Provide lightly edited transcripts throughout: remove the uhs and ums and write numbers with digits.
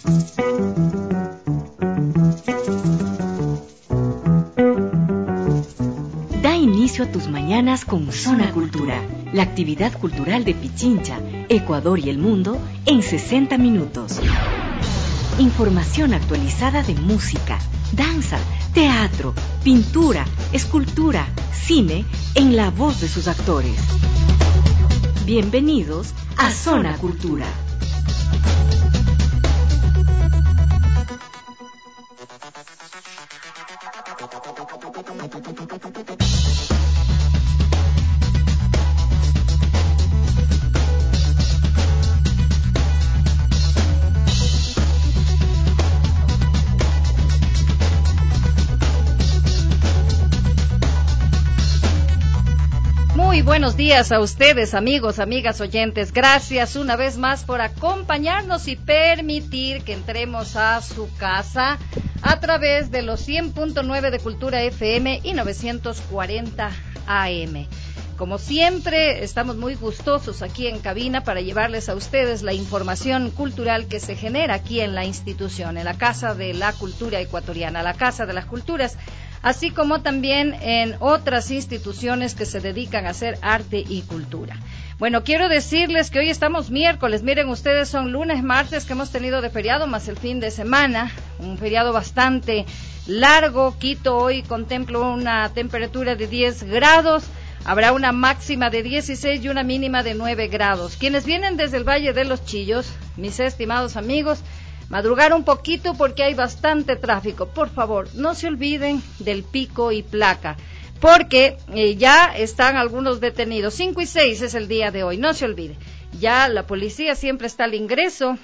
Da inicio a tus mañanas con Zona Cultura, la actividad cultural de Pichincha, Ecuador y el mundo en 60 minutos. Información actualizada de música, danza, teatro, pintura, escultura, cine, en la voz de sus actores. Bienvenidos a Zona Cultura. Muy buenos días a ustedes, amigos, amigas, oyentes. Gracias una vez más por acompañarnos y permitir que entremos a su casa a través de los 100.9 de Cultura FM y 940 AM. Como siempre, estamos muy gustosos aquí en cabina para llevarles a ustedes la información cultural que se genera aquí en la institución, en la Casa de la Cultura Ecuatoriana, la Casa de las Culturas, así como también en otras instituciones que se dedican a hacer arte y cultura. Bueno, quiero decirles que hoy estamos miércoles, miren ustedes, son lunes, martes que hemos tenido de feriado, más el fin de semana, un feriado bastante largo. Quito hoy contempla una temperatura de 10 grados, habrá una máxima de 16 y una mínima de 9 grados. Quienes vienen desde el Valle de los Chillos, mis estimados amigos, madrugar un poquito porque hay bastante tráfico. Por favor, no se olviden del pico y placa, porque ya están algunos detenidos. 5 y 6 es el día de hoy, no se olvide. Ya la policía siempre está al ingreso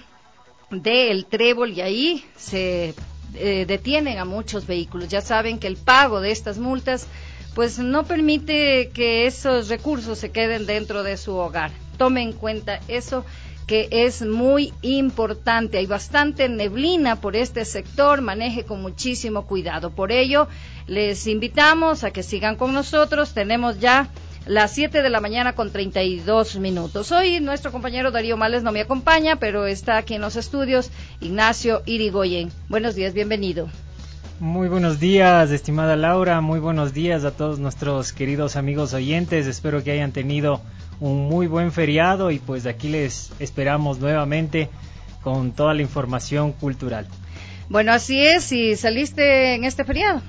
del Trébol y ahí se detienen a muchos vehículos. Ya saben que el pago de estas multas pues no permite que esos recursos se queden dentro de su hogar. Tome en cuenta eso, que es muy importante. Hay bastante neblina por este sector, maneje con muchísimo cuidado. Por ello, les invitamos a que sigan con nosotros. Tenemos ya las 7 de la mañana con 32 minutos. Hoy nuestro compañero Darío Males no me acompaña, pero está aquí en los estudios Ignacio Irigoyen. Buenos días, bienvenido. Muy buenos días, estimada Laura, muy buenos días a todos nuestros queridos amigos oyentes. Espero que hayan tenido un muy buen feriado y pues aquí les esperamos nuevamente con toda la información cultural. Bueno, así es. ¿Y saliste en este feriado?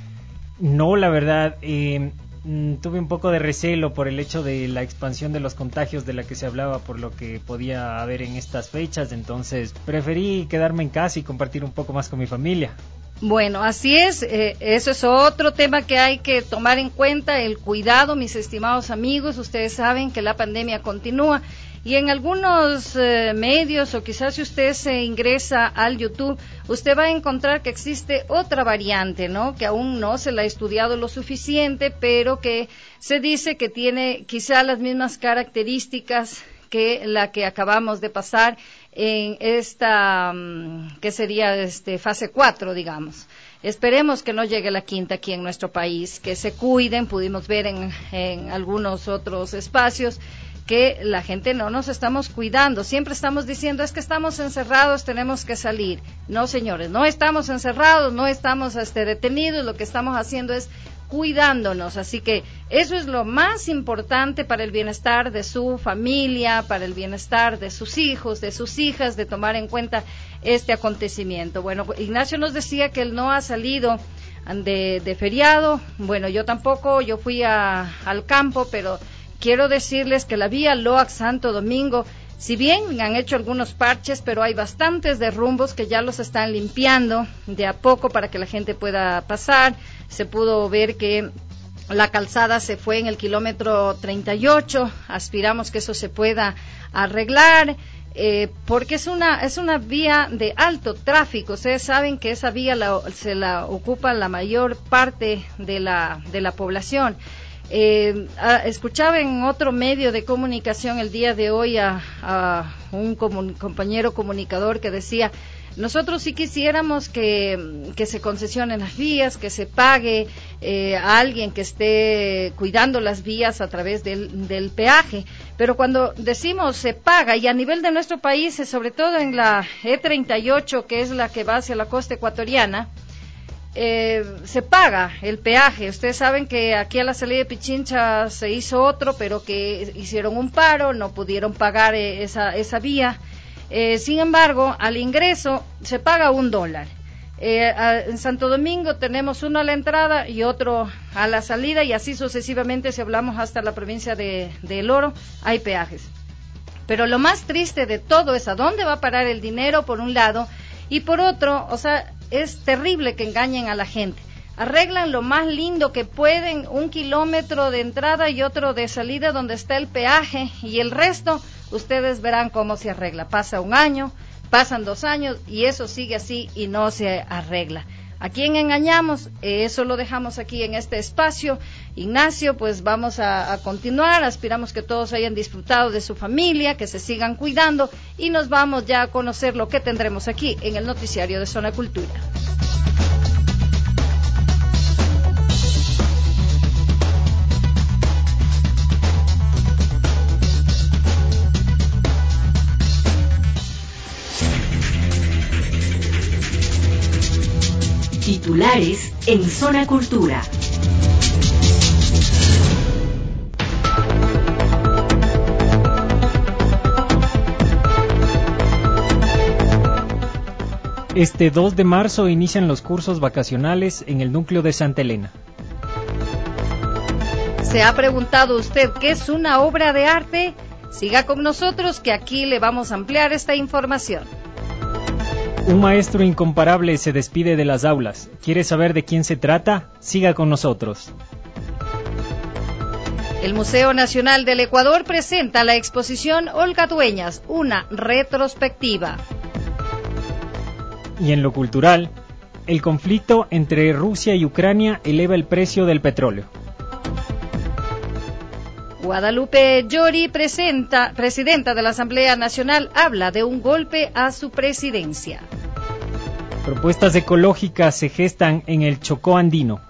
No, la verdad, tuve un poco de recelo por el hecho de la expansión de los contagios de la que se hablaba, por lo que podía haber en estas fechas, entonces preferí quedarme en casa y compartir un poco más con mi familia. Bueno, así es, eso es otro tema que hay que tomar en cuenta, el cuidado, mis estimados amigos. Ustedes saben que la pandemia continúa y en algunos medios, o quizás si usted se ingresa al YouTube, usted va a encontrar que existe otra variante, ¿no? Que aún no se la ha estudiado lo suficiente, pero que se dice que tiene quizá las mismas características que la que acabamos de pasar en esta, que sería fase 4, digamos. Esperemos que no llegue la quinta aquí en nuestro país, que se cuiden. Pudimos ver en algunos otros espacios que la gente no nos estamos cuidando. Siempre estamos diciendo, es que estamos encerrados, tenemos que salir. No, señores, no estamos encerrados, no estamos detenidos, lo que estamos haciendo es cuidándonos, así que eso es lo más importante para el bienestar de su familia, para el bienestar de sus hijos, de sus hijas, de tomar en cuenta este acontecimiento. Bueno, Ignacio nos decía que él no ha salido de feriado. Bueno, yo tampoco, yo fui al campo, pero quiero decirles que la vía Loax Santo Domingo, si bien han hecho algunos parches, pero hay bastantes derrumbos que ya los están limpiando de a poco para que la gente pueda pasar. Se pudo ver que la calzada se fue en el kilómetro 38, aspiramos que eso se pueda arreglar, porque es una vía de alto tráfico. Ustedes saben que esa vía se la ocupa la mayor parte de la población. Escuchaba en otro medio de comunicación el día de hoy a un compañero comunicador que decía, Nosotros sí quisiéramos que se concesionen las vías, que se pague a alguien que esté cuidando las vías a través del peaje, pero cuando decimos se paga, y a nivel de nuestro país, sobre todo en la E38, que es la que va hacia la costa ecuatoriana, se paga el peaje. Ustedes saben que aquí a la salida de Pichincha se hizo otro, pero que hicieron un paro, no pudieron pagar esa vía. Sin embargo, al ingreso se paga $1. En Santo Domingo tenemos uno a la entrada y otro a la salida, y así sucesivamente, si hablamos hasta la provincia de El Oro, hay peajes. Pero lo más triste de todo es a dónde va a parar el dinero, por un lado, y por otro, o sea, es terrible que engañen a la gente. Arreglan lo más lindo que pueden, 1 kilómetro de entrada y otro de salida donde está el peaje, y el resto ustedes verán cómo se arregla. Pasa 1 año, pasan 2 años y eso sigue así y no se arregla. ¿A quién engañamos? Eso lo dejamos aquí en este espacio. Ignacio, pues vamos a continuar. Aspiramos que todos hayan disfrutado de su familia, que se sigan cuidando, y nos vamos ya a conocer lo que tendremos aquí en el noticiario de Zona Cultura. Titulares en Zona Cultura. Este 2 de marzo inician los cursos vacacionales en el núcleo de Santa Elena. ¿Se ha preguntado usted qué es una obra de arte? Siga con nosotros, que aquí le vamos a ampliar esta información. Un maestro incomparable se despide de las aulas. ¿Quiere saber de quién se trata? Siga con nosotros. El Museo Nacional del Ecuador presenta la exposición Olga Dueñas, una retrospectiva. Y en lo cultural, el conflicto entre Rusia y Ucrania eleva el precio del petróleo. Guadalupe Llori, presidenta de la Asamblea Nacional, habla de un golpe a su presidencia. Propuestas ecológicas se gestan en el Chocó andino.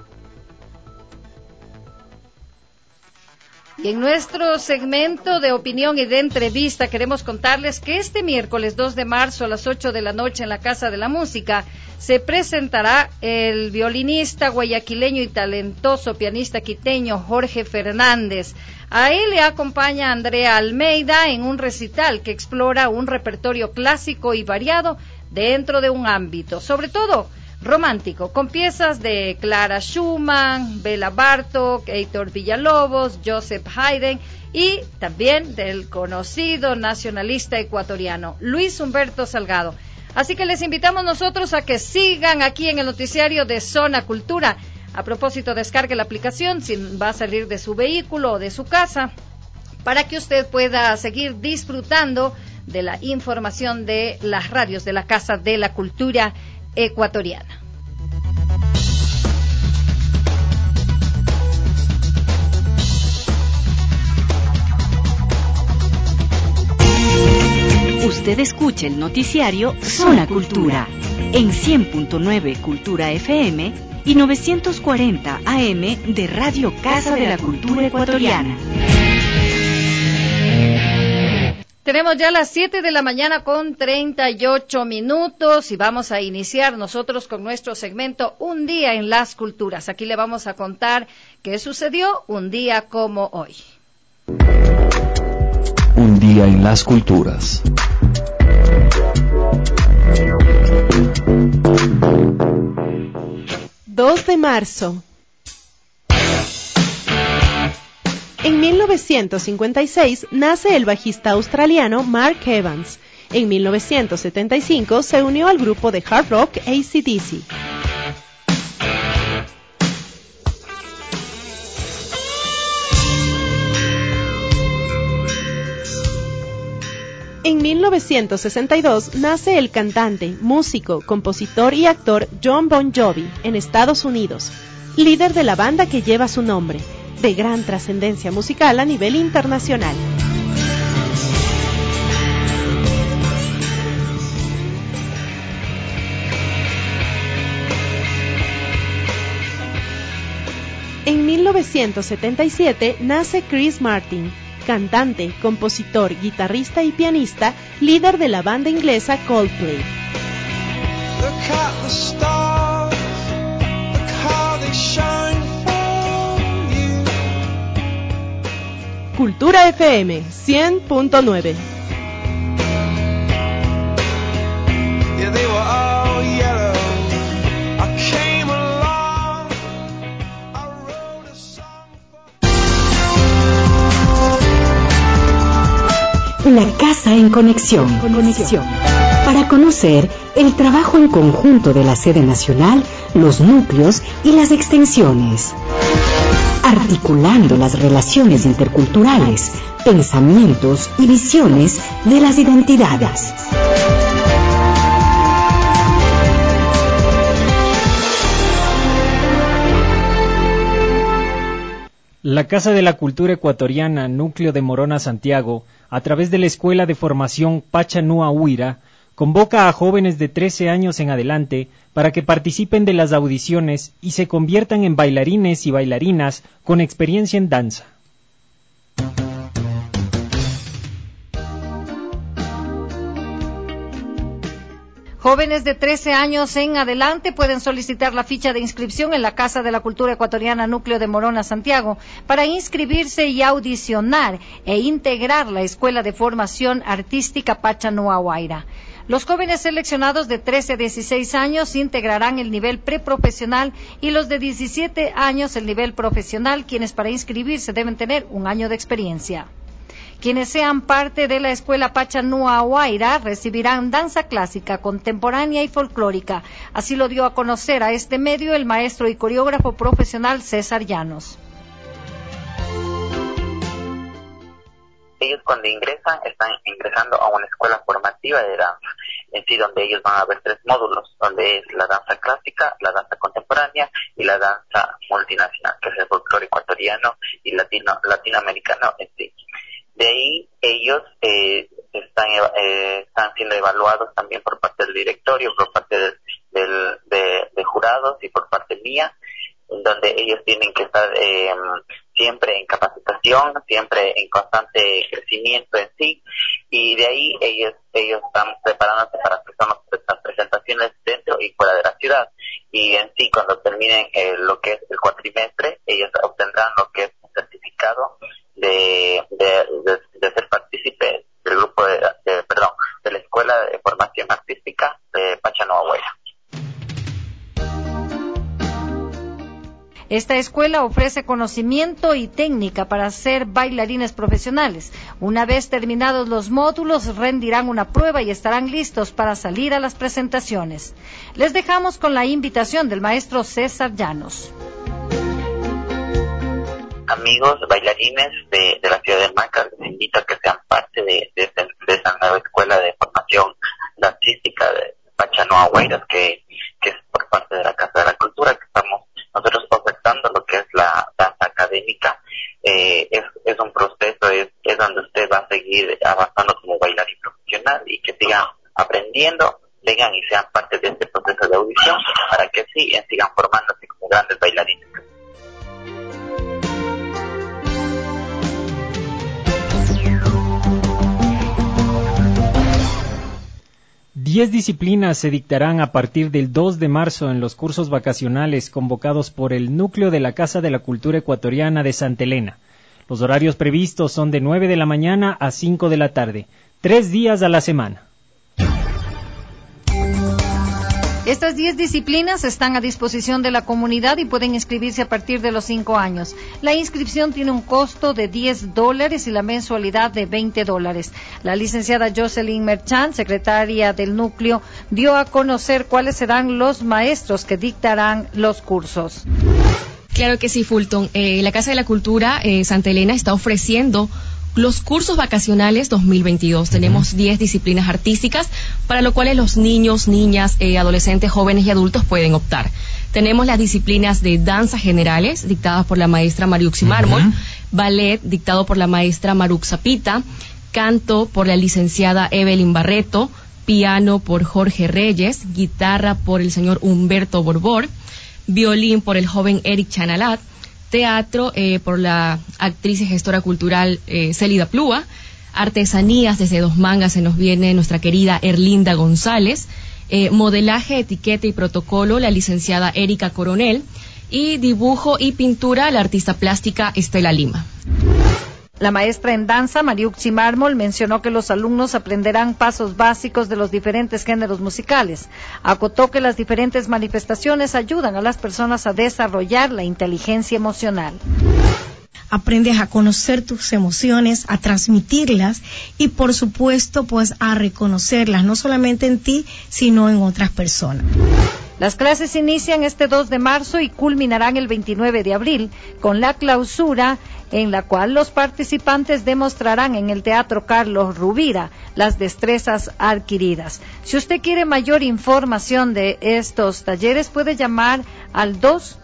Y en nuestro segmento de opinión y de entrevista queremos contarles que este miércoles 2 de marzo a las 8 de la noche en la Casa de la Música se presentará el violinista guayaquileño y talentoso pianista quiteño Jorge Fernández. A él le acompaña Andrea Almeida en un recital que explora un repertorio clásico y variado dentro de un ámbito, sobre todo romántico, con piezas de Clara Schumann, Bela Bartók, Heitor Villalobos, Joseph Haydn y también del conocido nacionalista ecuatoriano Luis Humberto Salgado. Así que les invitamos nosotros a que sigan aquí en el noticiario de Zona Cultura. A propósito, descargue la aplicación si va a salir de su vehículo o de su casa, para que usted pueda seguir disfrutando de la información de las radios de la Casa de la Cultura ecuatoriana. Usted escucha el noticiario Zona Cultura en 100.9 Cultura FM y 940 AM de Radio Casa de la Cultura Ecuatoriana. Tenemos ya las 7 de la mañana con 38 minutos y vamos a iniciar nosotros con nuestro segmento Un Día en las Culturas. Aquí le vamos a contar qué sucedió un día como hoy. Un día en las culturas. ...2 de marzo... En 1956 nace el bajista australiano Mark Evans. En 1975 se unió al grupo de hard rock AC/DC. En 1962 nace el cantante, músico, compositor y actor Jon Bon Jovi en Estados Unidos, líder de la banda que lleva su nombre, de gran trascendencia musical a nivel internacional. 1977 nace Chris Martin, cantante, compositor, guitarrista y pianista, líder de la banda inglesa Coldplay. Look at the stars, look how they shine for you. Cultura FM 100.9. Yeah, they were all yellow. I came along, I wrote a song for... La Casa en Conexión. Para conocer el trabajo en conjunto de la sede nacional, los núcleos y las extensiones. Articulando las relaciones interculturales, pensamientos y visiones de las identidades. La Casa de la Cultura Ecuatoriana, núcleo de Morona, Santiago, a través de la Escuela de Formación Pachanúa Huira, convoca a jóvenes de 13 años en adelante para que participen de las audiciones y se conviertan en bailarines y bailarinas con experiencia en danza. Jóvenes de 13 años en adelante pueden solicitar la ficha de inscripción en la Casa de la Cultura Ecuatoriana Núcleo de Morona, Santiago, para inscribirse y audicionar e integrar la Escuela de Formación Artística Pachanúa Huayra. Los jóvenes seleccionados de 13 a 16 años integrarán el nivel preprofesional y los de 17 años el nivel profesional, quienes para inscribirse deben tener 1 año de experiencia. Quienes sean parte de la Escuela Pachanúa Huayra recibirán danza clásica, contemporánea y folclórica. Así lo dio a conocer a este medio el maestro y coreógrafo profesional César Llanos. Ellos cuando ingresan, están ingresando a una escuela formativa de danza, en sí donde ellos van a ver 3 módulos, donde es la danza clásica, la danza contemporánea y la danza multinacional, que es el folclore ecuatoriano y latinoamericano en sí. De ahí ellos están siendo evaluados también por parte del directorio, por parte de jurados y por parte mía, en donde ellos tienen que estar siempre en capacitación, siempre en constante crecimiento en sí, y de ahí ellos están preparándose para que son las presentaciones dentro y fuera de la ciudad, y en sí cuando terminen lo que es el cuatrimestre, ellos obtendrán lo que es un certificado de ser partícipe del grupo de la Escuela de Formación Artística de Pachanúa Huayra. Esta escuela ofrece conocimiento y técnica para ser bailarines profesionales. Una vez terminados los módulos, rendirán una prueba y estarán listos para salir a las presentaciones. Les dejamos con la invitación del maestro César Llanos. Amigos bailarines de la ciudad de Maca, les invito a que sean parte de esta nueva escuela de formación artística de Pachanúa Huayra, que es por parte de la Casa de la Cultura, que estamos nosotros ofertando lo que es la danza académica. Es un proceso, es donde usted va a seguir avanzando como bailarín profesional y que sigan aprendiendo, vengan y sean parte de este proceso de audición para que sigan formándose como grandes bailarines. 10 disciplinas se dictarán a partir del 2 de marzo en los cursos vacacionales convocados por el núcleo de la Casa de la Cultura Ecuatoriana de Santa Elena. Los horarios previstos son de 9 de la mañana a 5 de la tarde, 3 días a la semana. Estas 10 disciplinas están a disposición de la comunidad y pueden inscribirse a partir de los 5 años. La inscripción tiene un costo de $10 y la mensualidad de $20. La licenciada Jocelyn Merchant, secretaria del núcleo, dio a conocer cuáles serán los maestros que dictarán los cursos. Claro que sí, Fulton. La Casa de la Cultura Santa Elena está ofreciendo los cursos vacacionales 2022. Tenemos 10 disciplinas artísticas para lo cuales los niños, niñas, adolescentes, jóvenes y adultos pueden optar. Tenemos las disciplinas de danza generales, dictadas por la maestra Mariuxi Mármol, ballet, dictado por la maestra Maruk Zapita, canto por la licenciada Evelyn Barreto, piano por Jorge Reyes, guitarra por el señor Humberto Borbor, violín por el joven Eric Chanalat, teatro por la actriz y gestora cultural Célida Plúa, artesanías desde Dos Mangas se nos viene nuestra querida Erlinda González, modelaje, etiqueta y protocolo la licenciada Erika Coronel y dibujo y pintura la artista plástica Estela Lima. La maestra en danza, Mariuxi Mármol, mencionó que los alumnos aprenderán pasos básicos de los diferentes géneros musicales. Acotó que las diferentes manifestaciones ayudan a las personas a desarrollar la inteligencia emocional. Aprendes a conocer tus emociones, a transmitirlas y por supuesto pues a reconocerlas, no solamente en ti, sino en otras personas. Las clases inician este 2 de marzo y culminarán el 29 de abril con la clausura, en la cual los participantes demostrarán en el Teatro Carlos Rubira las destrezas adquiridas. Si usted quiere mayor información de estos talleres, puede llamar al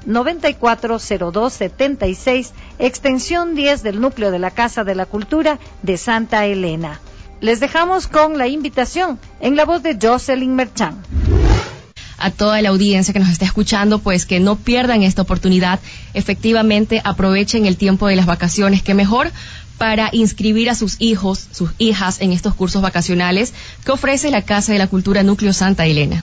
294-0276, extensión 10 del núcleo de la Casa de la Cultura de Santa Elena. Les dejamos con la invitación en la voz de Jocelyn Merchán. A toda la audiencia que nos está escuchando, pues que no pierdan esta oportunidad, efectivamente aprovechen el tiempo de las vacaciones, que mejor para inscribir a sus hijos, sus hijas en estos cursos vacacionales que ofrece la Casa de la Cultura Núcleo Santa Elena.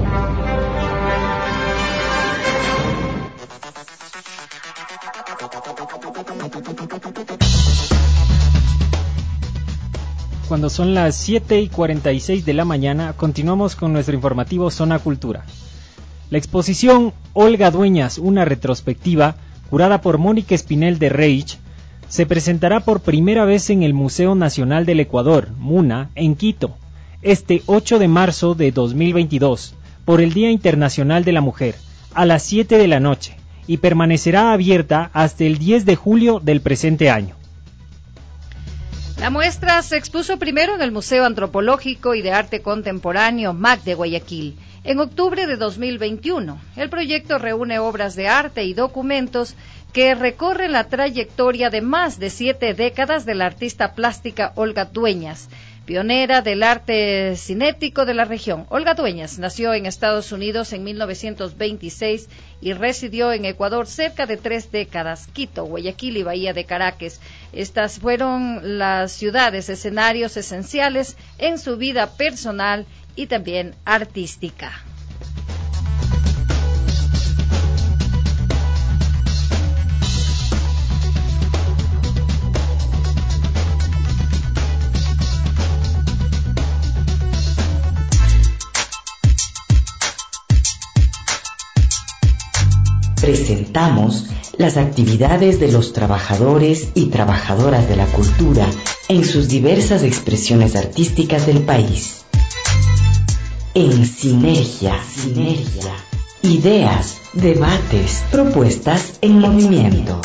Cuando son las 7:46 de la mañana, continuamos con nuestro informativo Zona Cultura. La exposición Olga Dueñas, una retrospectiva, curada por Mónica Espinel de Reich, se presentará por primera vez en el Museo Nacional del Ecuador, MUNA, en Quito, este 8 de marzo de 2022, por el Día Internacional de la Mujer, a las 7 de la noche, y permanecerá abierta hasta el 10 de julio del presente año. La muestra se expuso primero en el Museo Antropológico y de Arte Contemporáneo MAC de Guayaquil, en octubre de 2021. El proyecto reúne obras de arte y documentos que recorren la trayectoria de más de 7 décadas de la artista plástica Olga Dueñas, pionera del arte cinético de la región. Olga Dueñas nació en Estados Unidos en 1926 y residió en Ecuador cerca de 3 décadas, Quito, Guayaquil y Bahía de Caracas. Estas fueron las ciudades escenarios esenciales en su vida personal y también artística. Presentamos las actividades de los trabajadores y trabajadoras de la cultura en sus diversas expresiones artísticas del país. En Sinergia. Ideas, debates, propuestas en movimiento.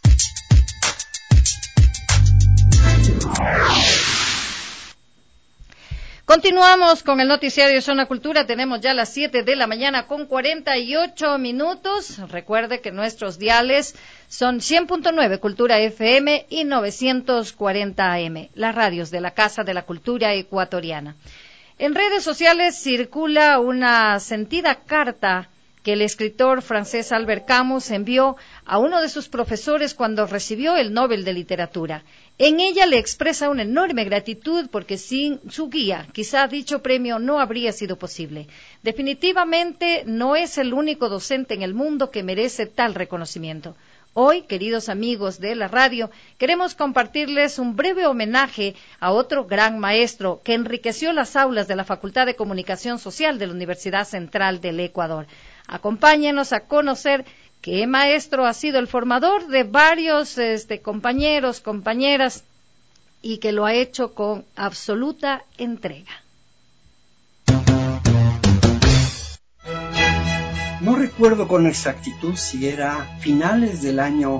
Continuamos con el noticiario Zona Cultura. Tenemos ya las 7 de la mañana con 48 minutos. Recuerde que nuestros diales son 100.9 Cultura FM y 940 AM, las radios de la Casa de la Cultura Ecuatoriana. En redes sociales circula una sentida carta que el escritor francés Albert Camus envió a uno de sus profesores cuando recibió el Nobel de Literatura. En ella le expresa una enorme gratitud porque sin su guía, quizá dicho premio no habría sido posible. Definitivamente no es el único docente en el mundo que merece tal reconocimiento. Hoy, queridos amigos de la radio, queremos compartirles un breve homenaje a otro gran maestro que enriqueció las aulas de la Facultad de Comunicación Social de la Universidad Central del Ecuador. Acompáñenos a conocer qué maestro ha sido el formador de varios compañeros, compañeras, y que lo ha hecho con absoluta entrega. No recuerdo con exactitud si era finales del año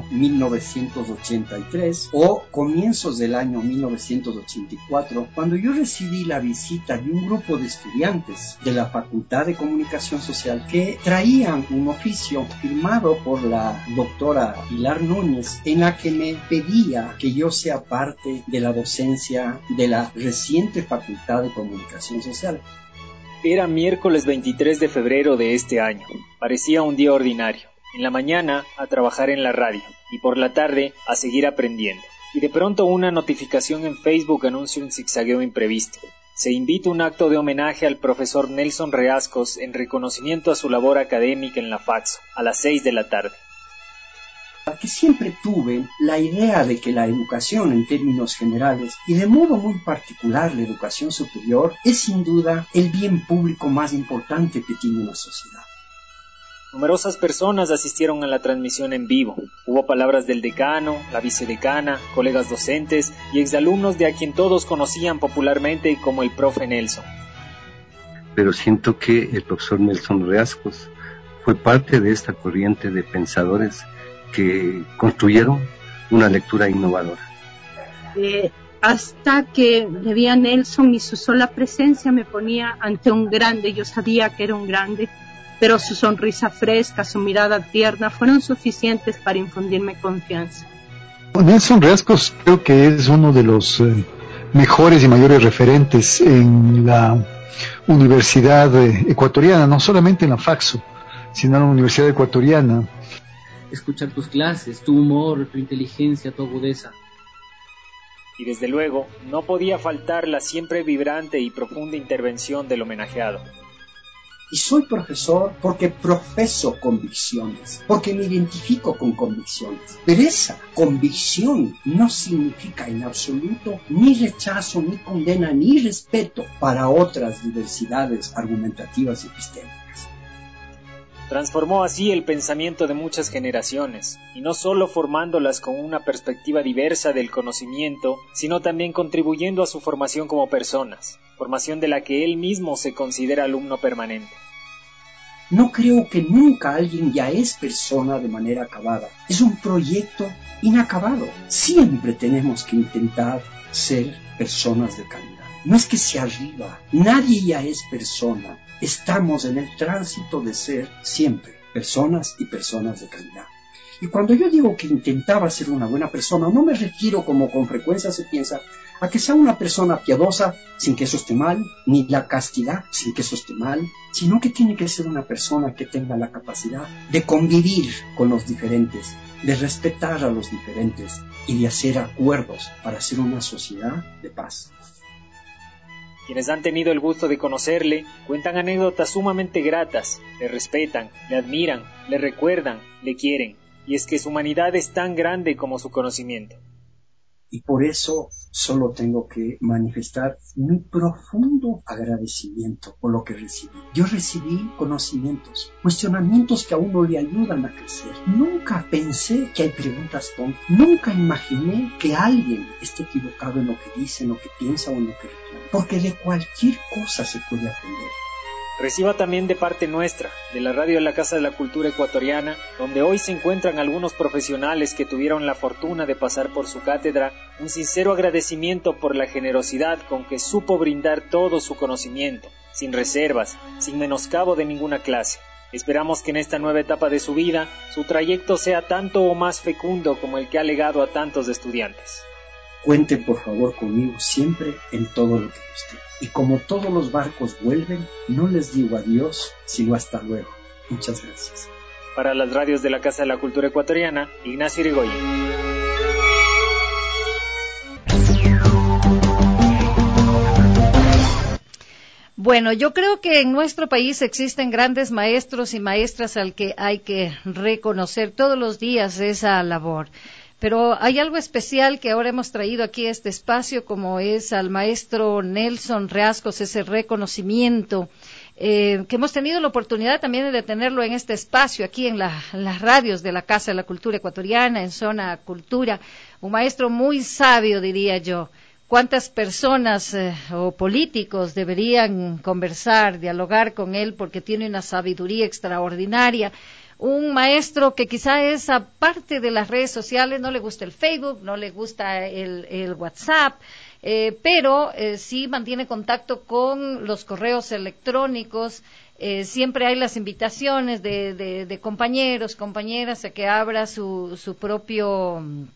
1983 o comienzos del año 1984, cuando yo recibí la visita de un grupo de estudiantes de la Facultad de Comunicación Social que traían un oficio firmado por la doctora Pilar Núñez, en la que me pedía que yo sea parte de la docencia de la reciente Facultad de Comunicación Social. Era miércoles 23 de febrero de este año. Parecía un día ordinario. En la mañana a trabajar en la radio y por la tarde a seguir aprendiendo. Y de pronto una notificación en Facebook anuncia un zigzagueo imprevisto. Se invita un acto de homenaje al profesor Nelson Reascos en reconocimiento a su labor académica en la FACSO, a las 6 de la tarde. Que siempre tuve la idea de que la educación en términos generales y de modo muy particular la educación superior es sin duda el bien público más importante que tiene una sociedad. Numerosas personas asistieron a la transmisión en vivo. Hubo palabras del decano, la vicedecana, colegas docentes y exalumnos de a quien todos conocían popularmente como el profe Nelson. Pero siento que el profesor Nelson Reascos fue parte de esta corriente de pensadores que construyeron una lectura innovadora. Hasta que le vi a Nelson y su sola presencia me ponía ante un grande. Yo sabía que era un grande, pero su sonrisa fresca, su mirada tierna fueron suficientes para infundirme confianza. Nelson Reascos creo que es uno de los mejores y mayores referentes en la universidad ecuatoriana, no solamente en la FACSO, sino en la universidad ecuatoriana. Escuchar tus clases, tu humor, tu inteligencia, tu agudeza. Y desde luego, no podía faltar la siempre vibrante y profunda intervención del homenajeado. Y soy profesor porque profeso convicciones, porque me identifico con convicciones. Pero esa convicción no significa en absoluto ni rechazo, ni condena, ni respeto para otras diversidades argumentativas y epistémicas. Transformó así el pensamiento de muchas generaciones, y no solo formándolas con una perspectiva diversa del conocimiento, sino también contribuyendo a su formación como personas, formación de la que él mismo se considera alumno permanente. No creo que nunca alguien ya es persona de manera acabada. Es un proyecto inacabado. Siempre tenemos que intentar ser personas de calidad. No es que sea arriba, nadie ya es persona. Estamos en el tránsito de ser siempre personas y personas de calidad. Y cuando yo digo que intentaba ser una buena persona, no me refiero, como con frecuencia se piensa, a que sea una persona piadosa sin que eso esté mal, ni la castidad sin que eso esté mal, sino que tiene que ser una persona que tenga la capacidad de convivir con los diferentes, de respetar a los diferentes y de hacer acuerdos para hacer una sociedad de paz. Quienes han tenido el gusto de conocerle cuentan anécdotas sumamente gratas, le respetan, le admiran, le recuerdan, le quieren, y es que su humanidad es tan grande como su conocimiento. Y por eso solo tengo que manifestar mi profundo agradecimiento por lo que recibí. Yo recibí conocimientos, cuestionamientos que a uno le ayudan a crecer. Nunca pensé que hay preguntas tontas. Nunca imaginé que alguien esté equivocado en lo que dice, en lo que piensa o en lo que reclama. Porque de cualquier cosa se puede aprender. Reciba también de parte nuestra, de la radio de la Casa de la Cultura Ecuatoriana, donde hoy se encuentran algunos profesionales que tuvieron la fortuna de pasar por su cátedra, un sincero agradecimiento por la generosidad con que supo brindar todo su conocimiento, sin reservas, sin menoscabo de ninguna clase. Esperamos que en esta nueva etapa de su vida, su trayecto sea tanto o más fecundo como el que ha legado a tantos estudiantes. Cuenten por favor conmigo siempre en todo lo que guste. Y como todos los barcos vuelven, no les digo adiós, sino hasta luego. Muchas gracias. Para las radios de la Casa de la Cultura Ecuatoriana, Ignacio Irigoyen. Bueno, yo creo que en nuestro país existen grandes maestros y maestras al que hay que reconocer todos los días esa labor. Pero hay algo especial que ahora hemos traído aquí a este espacio, como es al maestro Nelson Reascos, ese reconocimiento, que hemos tenido la oportunidad también de tenerlo en este espacio, aquí en las radios de la Casa de la Cultura Ecuatoriana, en Zona Cultura. Un maestro muy sabio, diría yo. ¿Cuántas personas o políticos deberían conversar, dialogar con él, porque tiene una sabiduría extraordinaria? Un maestro que quizá es aparte de las redes sociales, no le gusta el Facebook, no le gusta el WhatsApp, pero sí mantiene contacto con los correos electrónicos. Siempre hay las invitaciones de compañeros, compañeras a que abra su propio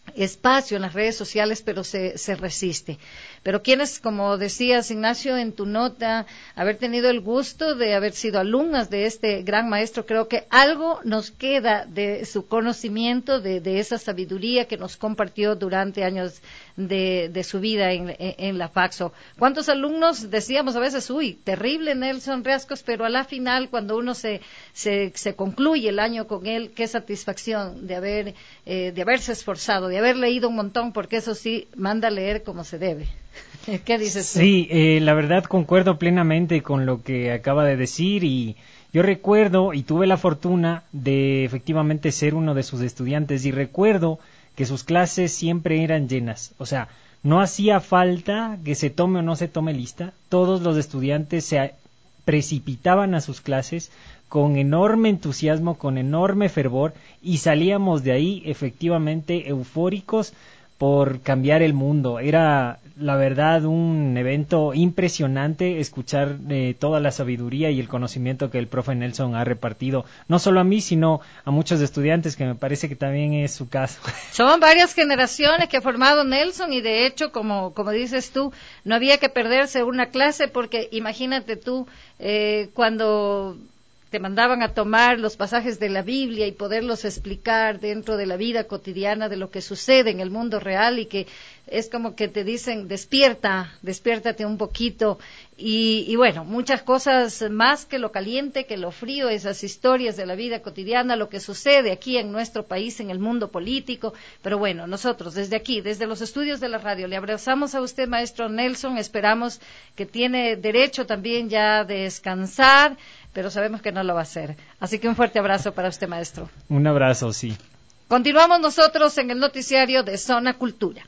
espacio en las redes sociales, pero se resiste. Pero quienes, como decías, Ignacio, en tu nota, haber tenido el gusto de haber sido alumnas de este gran maestro, creo que algo nos queda de su conocimiento, de esa sabiduría que nos compartió durante años de su vida en la Faxo. ¿Cuántos alumnos decíamos a veces, uy, terrible Nelson Riascos, pero a la final, cuando uno se concluye el año con él, qué satisfacción de haberse esforzado, de haber leído un montón, porque eso sí, manda a leer como se debe. ¿Qué dices tú? Sí, la verdad concuerdo plenamente con lo que acaba de decir, y yo recuerdo y tuve la fortuna de efectivamente ser uno de sus estudiantes, y recuerdo que sus clases siempre eran llenas. O sea, no hacía falta que se tome o no se tome lista, todos los estudiantes se precipitaban a sus clases con enorme entusiasmo, con enorme fervor, y salíamos de ahí efectivamente eufóricos por cambiar el mundo. Era, la verdad, un evento impresionante escuchar toda la sabiduría y el conocimiento que el profe Nelson ha repartido, no solo a mí, sino a muchos estudiantes, que me parece que también es su caso. Son varias generaciones que ha formado Nelson, y de hecho, como dices tú, no había que perderse una clase, porque imagínate tú, cuando te mandaban a tomar los pasajes de la Biblia y poderlos explicar dentro de la vida cotidiana de lo que sucede en el mundo real, y que es como que te dicen, despiértate un poquito, y bueno, muchas cosas más que lo caliente, que lo frío, esas historias de la vida cotidiana, lo que sucede aquí en nuestro país, en el mundo político. Pero bueno, nosotros desde aquí, desde los estudios de la radio, le abrazamos a usted, maestro Nelson, esperamos que tiene derecho también ya a descansar, pero sabemos que no lo va a hacer. Así que un fuerte abrazo para usted, maestro. Un abrazo, sí. Continuamos nosotros en el noticiario de Zona Cultura.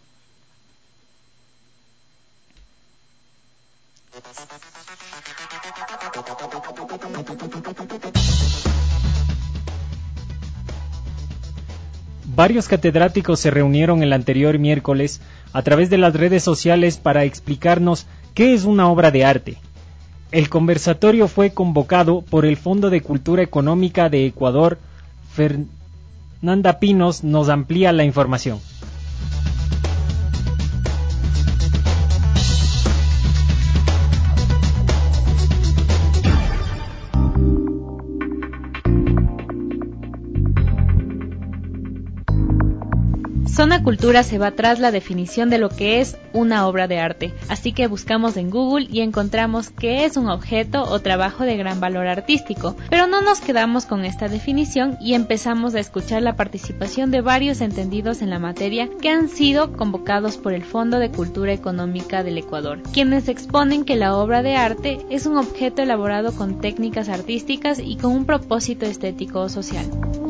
Varios catedráticos se reunieron el anterior miércoles a través de las redes sociales para explicarnos qué es una obra de arte. El conversatorio fue convocado por el Fondo de Cultura Económica de Ecuador. Fernanda Pinos nos amplía la información. Zona Cultura se va tras la definición de lo que es una obra de arte, así que buscamos en Google y encontramos que es un objeto o trabajo de gran valor artístico, pero no nos quedamos con esta definición y empezamos a escuchar la participación de varios entendidos en la materia que han sido convocados por el Fondo de Cultura Económica del Ecuador, quienes exponen que la obra de arte es un objeto elaborado con técnicas artísticas y con un propósito estético o social.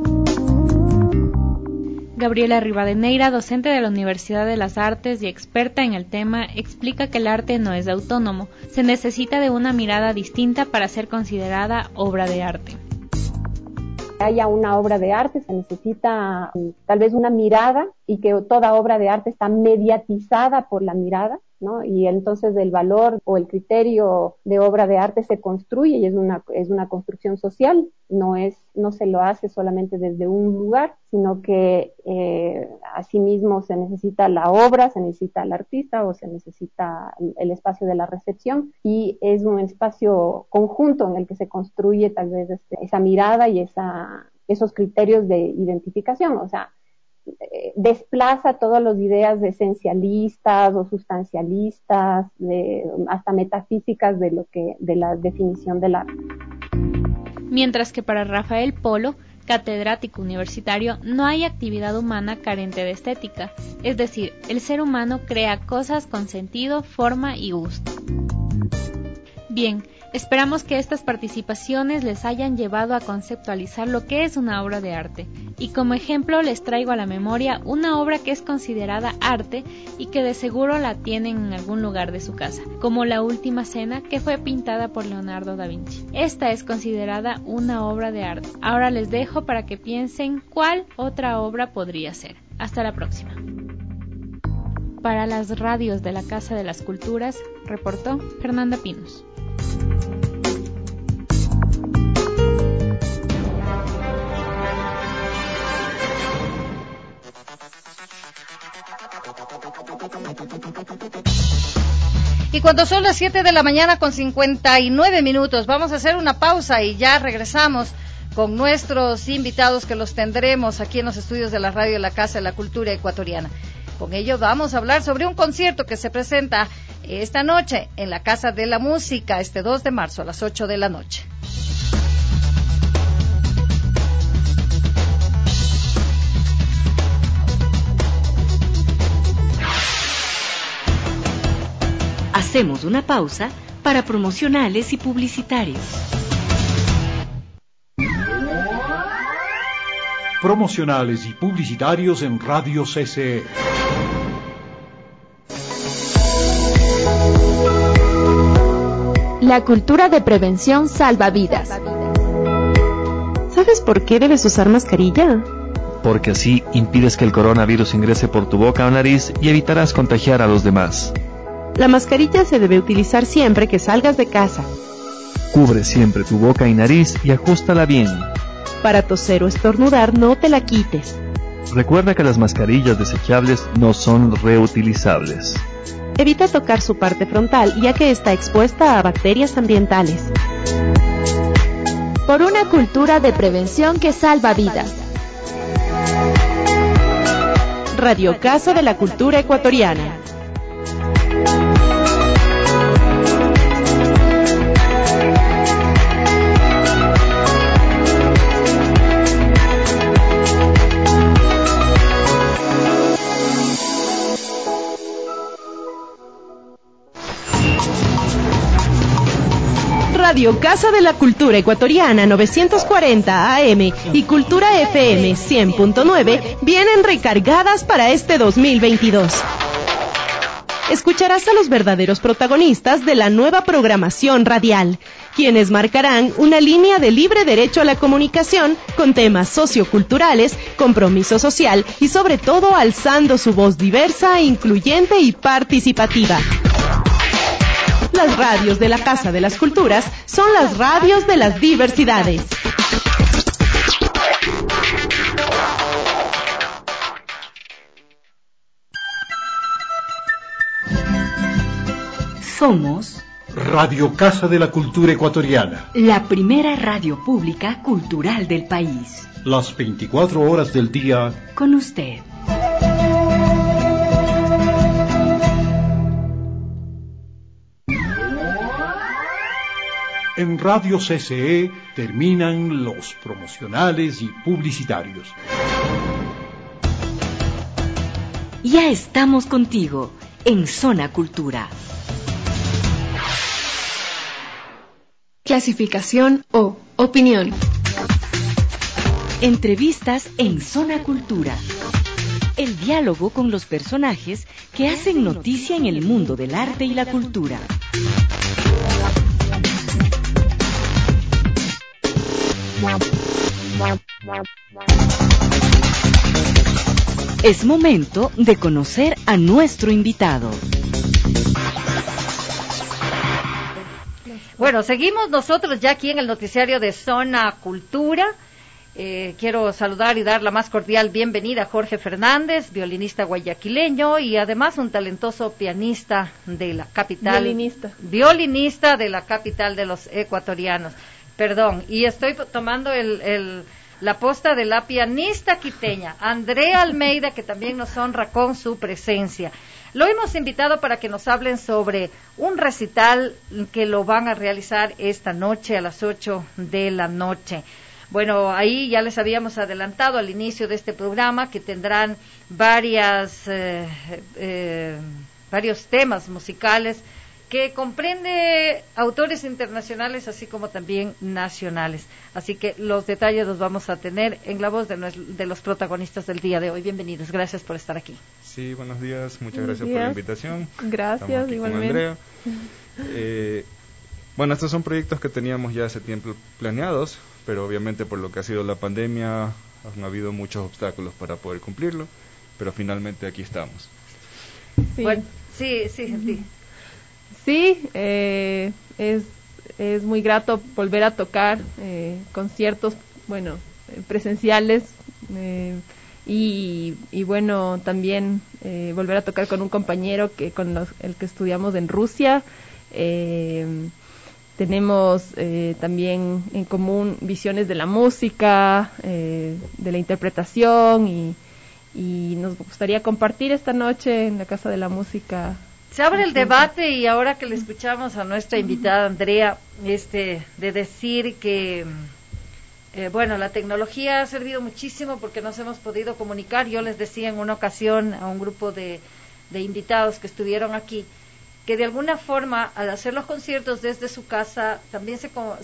Gabriela Rivadeneira, docente de la Universidad de las Artes y experta en el tema, explica que el arte no es autónomo, se necesita de una mirada distinta para ser considerada obra de arte. Haya una obra de arte, se necesita tal vez una mirada, y que toda obra de arte está mediatizada por la mirada, ¿no? Y entonces el valor o el criterio de obra de arte se construye y es una construcción social, no se lo hace solamente desde un lugar, sino que asimismo se necesita la obra, se necesita el artista o se necesita el espacio de la recepción, y es un espacio conjunto en el que se construye tal vez esa mirada y esos criterios de identificación. O sea, desplaza todas las ideas esencialistas o sustancialistas, hasta metafísicas de la definición del arte. Mientras que para Rafael Polo, catedrático universitario, no hay actividad humana carente de estética, es decir, el ser humano crea cosas con sentido, forma y gusto. Bien, esperamos que estas participaciones les hayan llevado a conceptualizar lo que es una obra de arte, y como ejemplo les traigo a la memoria una obra que es considerada arte y que de seguro la tienen en algún lugar de su casa, como La Última Cena, que fue pintada por Leonardo da Vinci. Esta es considerada una obra de arte. Ahora les dejo para que piensen cuál otra obra podría ser. Hasta la próxima. Para las radios de la Casa de las Culturas, reportó Fernanda Pinos. Y cuando son las 7 de la mañana con 59 minutos, vamos a hacer una pausa y ya regresamos con nuestros invitados que los tendremos aquí en los estudios de la radio de la Casa de la Cultura Ecuatoriana. Con ello vamos a hablar sobre un concierto que se presenta esta noche en la Casa de la Música, este 2 de marzo a las 8 de la noche. Hacemos una pausa para promocionales y publicitarios. Promocionales y publicitarios en Radio CCE. La cultura de prevención salva vidas. ¿Sabes por qué debes usar mascarilla? Porque así impides que el coronavirus ingrese por tu boca o nariz y evitarás contagiar a los demás. La mascarilla se debe utilizar siempre que salgas de casa. Cubre siempre tu boca y nariz y ajústala bien. Para toser o estornudar, no te la quites. Recuerda que las mascarillas desechables no son reutilizables. Evita tocar su parte frontal, ya que está expuesta a bacterias ambientales. Por una cultura de prevención que salva vidas. Radio Casa de la Cultura Ecuatoriana. Radio Casa de la Cultura Ecuatoriana 940 AM y Cultura FM 100.9 vienen recargadas para este 2022. Escucharás a los verdaderos protagonistas de la nueva programación radial, quienes marcarán una línea de libre derecho a la comunicación con temas socioculturales, compromiso social y sobre todo alzando su voz diversa, incluyente y participativa. Las radios de la Casa de las Culturas son las radios de las diversidades. Somos Radio Casa de la Cultura Ecuatoriana, la primera radio pública cultural del país. las 24 horas del día Con usted. En Radio CCE terminan los promocionales y publicitarios. Ya estamos contigo en Zona Cultura. Clasificación O. Opinión. Entrevistas en Zona Cultura. El diálogo con los personajes que hacen noticia en el mundo del arte y la cultura. Es momento de conocer a nuestro invitado. Bueno, seguimos nosotros ya aquí en el noticiario de Zona Cultura. Quiero saludar y dar la más cordial bienvenida a Jorge Fernández, violinista guayaquileño y además un talentoso pianista de la capital. Violinista de la capital de los ecuatorianos. Perdón, y estoy tomando la posta de la pianista quiteña, Andrea Almeida, que también nos honra con su presencia. Lo hemos invitado para que nos hablen sobre un recital que lo van a realizar esta noche a las 8 de la noche. Bueno, ahí ya les habíamos adelantado al inicio de este programa que tendrán varios temas musicales que comprende autores internacionales así como también nacionales. Así que los detalles los vamos a tener en la voz de los protagonistas del día de hoy. Bienvenidos, gracias por estar aquí. Sí, buenos días, muchas gracias por la invitación. Gracias, igualmente. Bueno, estos son proyectos que teníamos ya hace tiempo planeados, pero obviamente por lo que ha sido la pandemia han habido muchos obstáculos para poder cumplirlo, pero finalmente aquí estamos. Sí. Bueno, sí. Sí, es muy grato volver a tocar conciertos, bueno, presenciales. y bueno, también volver a tocar con un compañero el que estudiamos en Rusia. Tenemos también en común visiones de la música, de la interpretación y nos gustaría compartir esta noche en la Casa de la Música. Se abre el debate y ahora que le escuchamos a nuestra invitada Andrea, de decir que bueno, la tecnología ha servido muchísimo porque nos hemos podido comunicar. Yo les decía en una ocasión a un grupo de invitados que estuvieron aquí que de alguna forma al hacer los conciertos desde su casa también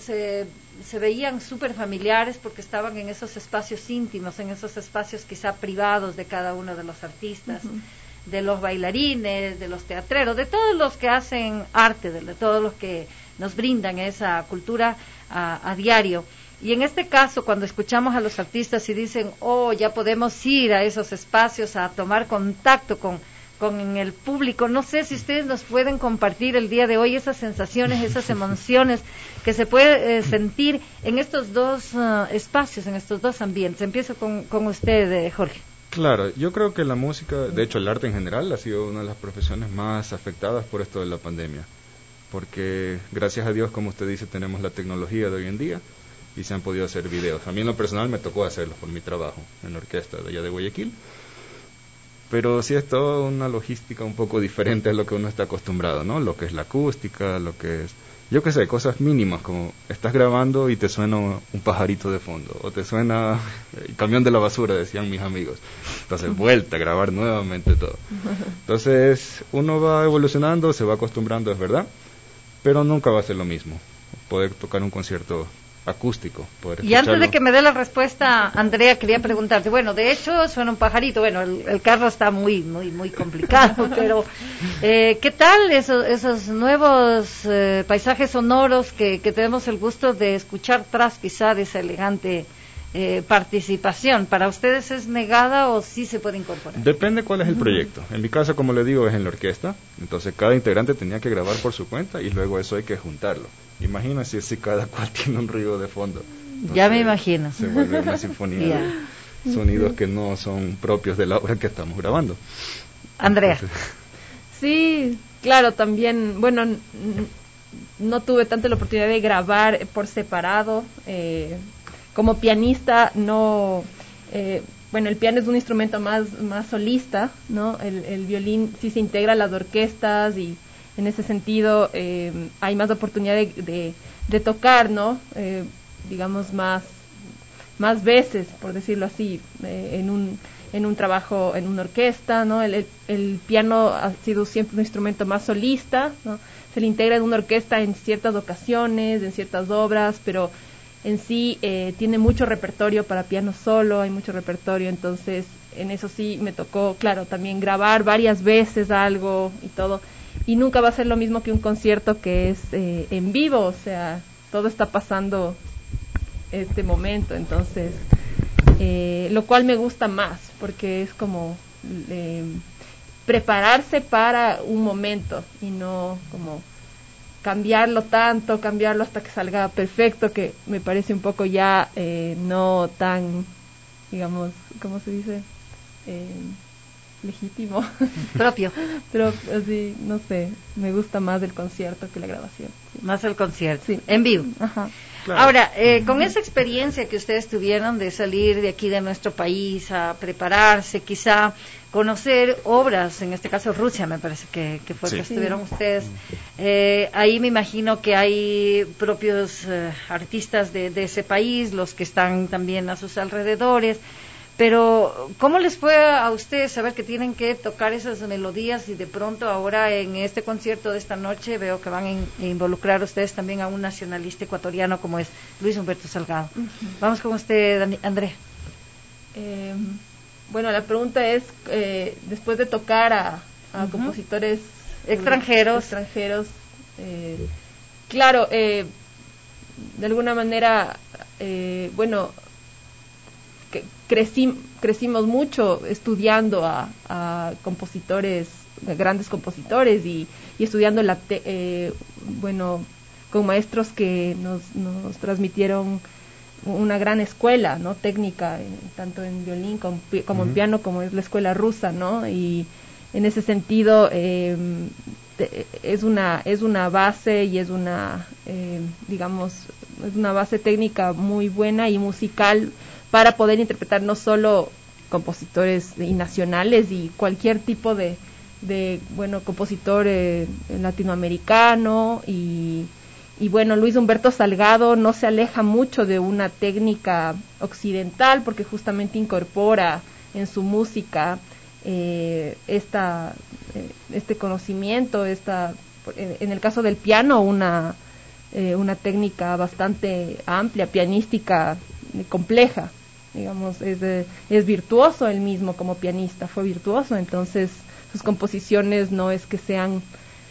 se veían súper familiares porque estaban en esos espacios íntimos, en esos espacios quizá privados de cada uno de los artistas, de los bailarines, de los teatreros, de todos los que hacen arte, de todos los que nos brindan esa cultura a diario. Y en este caso, cuando escuchamos a los artistas y dicen, oh, ya podemos ir a esos espacios a tomar contacto con el público, no sé si ustedes nos pueden compartir el día de hoy esas sensaciones, esas emociones que se puede sentir en estos dos espacios, en estos dos ambientes. Empiezo con usted, Jorge. Claro, yo creo que la música, de hecho el arte en general, ha sido una de las profesiones más afectadas por esto de la pandemia, porque gracias a Dios, como usted dice, tenemos la tecnología de hoy en día y se han podido hacer videos. A mí en lo personal me tocó hacerlos por mi trabajo en la orquesta de allá de Guayaquil, pero sí es toda una logística un poco diferente a lo que uno está acostumbrado, ¿no? Lo que es la acústica, lo que es, yo qué sé, cosas mínimas como estás grabando y te suena un pajarito de fondo, o te suena el camión de la basura, decían mis amigos. Entonces, vuelta a grabar nuevamente todo. Entonces, uno va evolucionando, se va acostumbrando, es verdad, pero nunca va a ser lo mismo. Poder tocar un concierto acústico, poder escucharlo. Y antes de que me dé la respuesta, Andrea, quería preguntarte, bueno, de hecho suena un pajarito, bueno, el carro está muy complicado, pero ¿qué tal esos nuevos paisajes sonoros que tenemos el gusto de escuchar tras quizá de esa elegante participación? ¿Para ustedes es negada o sí se puede incorporar? Depende cuál es el proyecto. En mi caso, como le digo, es en la orquesta, entonces cada integrante tenía que grabar por su cuenta y luego eso hay que juntarlo. Imagínense si cada cual tiene un ruido de fondo. Entonces, ya me imagino. Se vuelve una sinfonía de sonidos que no son propios de la obra que estamos grabando. Andrea. Entonces, sí, claro, también, bueno, no tuve tanto la oportunidad de grabar por separado. Como pianista, no... bueno, el piano es un instrumento más solista, ¿no? El violín sí se integra a las orquestas y en ese sentido hay más oportunidad de tocar, ¿no? Digamos más veces, por decirlo así, en un trabajo, en una orquesta, ¿no? El piano ha sido siempre un instrumento más solista, ¿no? Se le integra en una orquesta en ciertas ocasiones, en ciertas obras, pero en sí tiene mucho repertorio para piano solo, hay mucho repertorio, entonces en eso sí me tocó, claro, también grabar varias veces algo y todo. Y nunca va a ser lo mismo que un concierto que es en vivo, o sea, todo está pasando este momento, entonces, lo cual me gusta más, porque es como prepararse para un momento y no como cambiarlo hasta que salga perfecto, que me parece un poco ya no tan, digamos, ¿cómo se dice? Legítimo. Propio. Pero así, no sé, me gusta más el concierto que la grabación. Sí. Más el concierto, sí. En vivo. Ajá. Claro. Ahora, con esa experiencia que ustedes tuvieron de salir de aquí de nuestro país a prepararse, quizá conocer obras, en este caso Rusia me parece que fue que estuvieron ustedes, ahí me imagino que hay propios artistas de ese país, los que están también a sus alrededores. Pero, ¿cómo les fue a ustedes saber que tienen que tocar esas melodías y de pronto ahora en este concierto de esta noche veo que van a involucrar ustedes también a un nacionalista ecuatoriano como es Luis Humberto Salgado? Vamos con usted, Andrea. Bueno, la pregunta es, después de tocar a compositores extranjeros, claro, de alguna manera, bueno, crecimos mucho estudiando a compositores, grandes compositores y estudiando bueno, con maestros que nos transmitieron una gran escuela, ¿no? Técnica, tanto en violín como en piano, como es la escuela rusa, ¿no? Y en ese sentido es una base y es una digamos, es una base técnica muy buena y musical para poder interpretar no solo compositores nacionales y cualquier tipo de bueno, compositor latinoamericano y bueno, Luis Humberto Salgado no se aleja mucho de una técnica occidental porque justamente incorpora en su música este conocimiento, en el caso del piano una técnica bastante amplia, pianística, compleja, digamos, es virtuoso él mismo como pianista, fue virtuoso, entonces sus composiciones no es que sean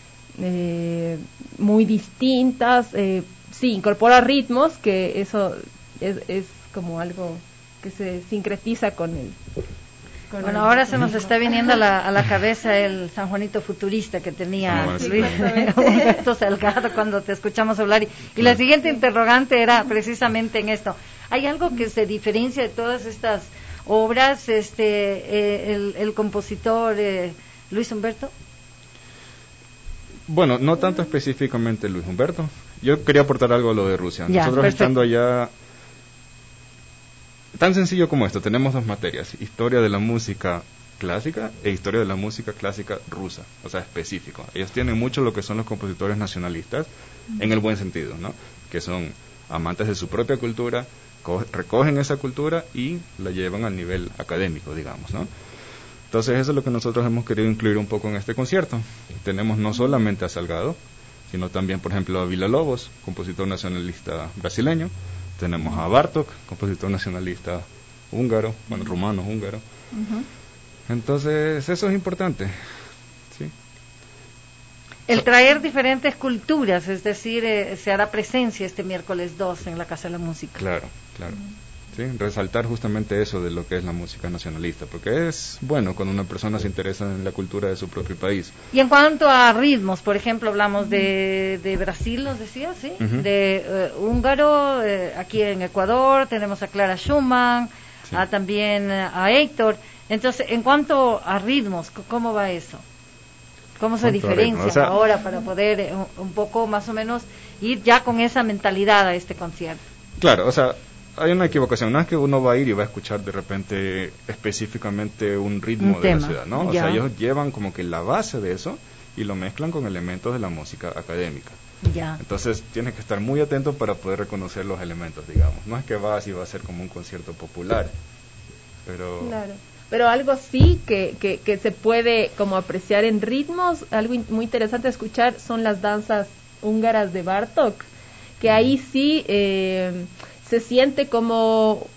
muy distintas, sí, incorpora ritmos, que eso es como algo que se sincretiza con él. Bueno, ahora se nos está viniendo a la cabeza el San Juanito futurista que tenía Luis Humberto Salgado cuando te escuchamos hablar. Y la siguiente interrogante era precisamente en esto. ¿Hay algo que se diferencia de todas estas obras, el compositor Luis Humberto? Bueno, no tanto específicamente Luis Humberto. Yo quería aportar algo a lo de Rusia. Ya, nosotros perfecto. Estando allá, tan sencillo como esto, tenemos dos materias, historia de la música clásica e historia de la música clásica rusa, o sea, específico. Ellos tienen mucho lo que son los compositores nacionalistas, en el buen sentido, ¿no? Que son amantes de su propia cultura, recogen esa cultura y la llevan al nivel académico, digamos, ¿no? Entonces eso es lo que nosotros hemos querido incluir un poco en este concierto. Tenemos no solamente a Salgado, sino también, por ejemplo, a Villa-Lobos, compositor nacionalista brasileño. Tenemos a Bartók, compositor nacionalista húngaro, bueno, rumano-húngaro. Entonces, eso es importante. ¿Sí? El traer diferentes culturas, es decir, se hará presencia este miércoles 2 en la Casa de la Música. Claro, claro. ¿Sí? Resaltar justamente eso de lo que es la música nacionalista, porque es bueno cuando una persona se interesa en la cultura de su propio país. Y en cuanto a ritmos, por ejemplo, hablamos de Brasil, nos decía, ¿sí? De húngaro, aquí en Ecuador tenemos a Clara Schumann, también a Héctor. Entonces, en cuanto a ritmos, ¿cómo va eso? ¿Cómo se diferencia ritmo? O sea, ahora para poder un poco más o menos ir ya con esa mentalidad a este concierto? Claro, o sea, hay una equivocación, no es que uno va a ir y va a escuchar de repente específicamente un ritmo de la ciudad, ¿no? O sea, ellos llevan como que la base de eso y lo mezclan con elementos de la música académica. Ya. Entonces tienes que estar muy atento para poder reconocer los elementos, digamos. No es que vas y va a ser como un concierto popular, pero... Claro. Pero algo sí que se puede como apreciar en ritmos, algo muy interesante de escuchar son las danzas húngaras de Bartók, que ahí sí se siente como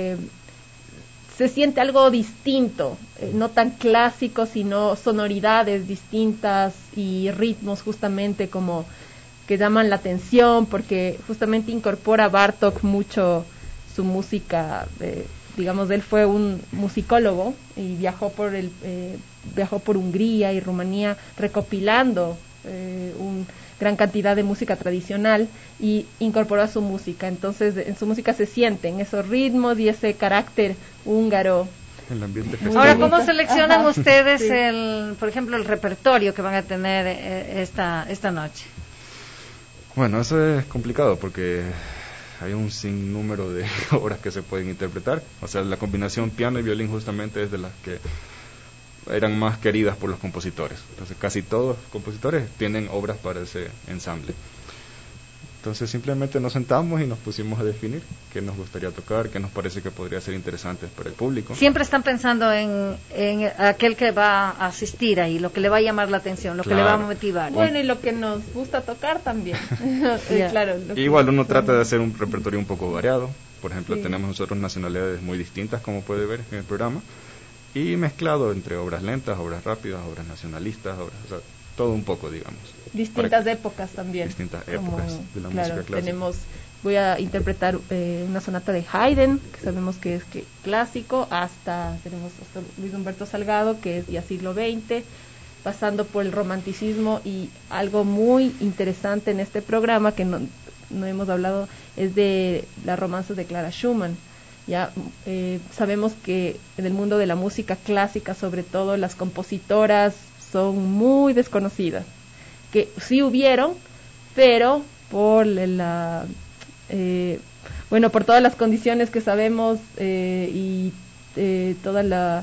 se siente algo distinto, no tan clásico, sino sonoridades distintas y ritmos justamente como que llaman la atención, porque justamente incorpora Bartók mucho su música. Digamos, él fue un musicólogo y viajó por Hungría y Rumanía recopilando una gran cantidad de música tradicional y incorporó a su música. Entonces, en su música se sienten esos ritmos y ese carácter húngaro. El ambiente Ahora, ¿cómo seleccionan ustedes, por ejemplo, el repertorio que van a tener esta noche? Bueno, eso es complicado porque hay un sinnúmero de obras que se pueden interpretar. O sea, la combinación piano y violín justamente es de las que eran más queridas por los compositores. Entonces, casi todos los compositores tienen obras para ese ensamble. Entonces, simplemente nos sentamos y nos pusimos a definir qué nos gustaría tocar, qué nos parece que podría ser interesante para el público. Siempre están pensando en aquel que va a asistir ahí, lo que le va a llamar la atención, lo que le va a motivar. Bueno, y lo que nos gusta tocar también. Claro. Igual uno trata de hacer un repertorio un poco variado. Por ejemplo, tenemos nosotros nacionalidades muy distintas, como puede ver en el programa, y mezclado entre obras lentas, obras rápidas, obras nacionalistas, o sea, todo un poco, digamos. Distintas épocas también. Distintas épocas de la música clásica. Voy a interpretar una sonata de Haydn, que sabemos que es clásico, tenemos hasta Luis Humberto Salgado, que es ya siglo XX, pasando por el romanticismo, y algo muy interesante en este programa, que no hemos hablado es de las romanzas de Clara Schumann. Ya sabemos que en el mundo de la música clásica, sobre todo, las compositoras son muy desconocidas, que sí hubieron, pero por por todas las condiciones que sabemos y toda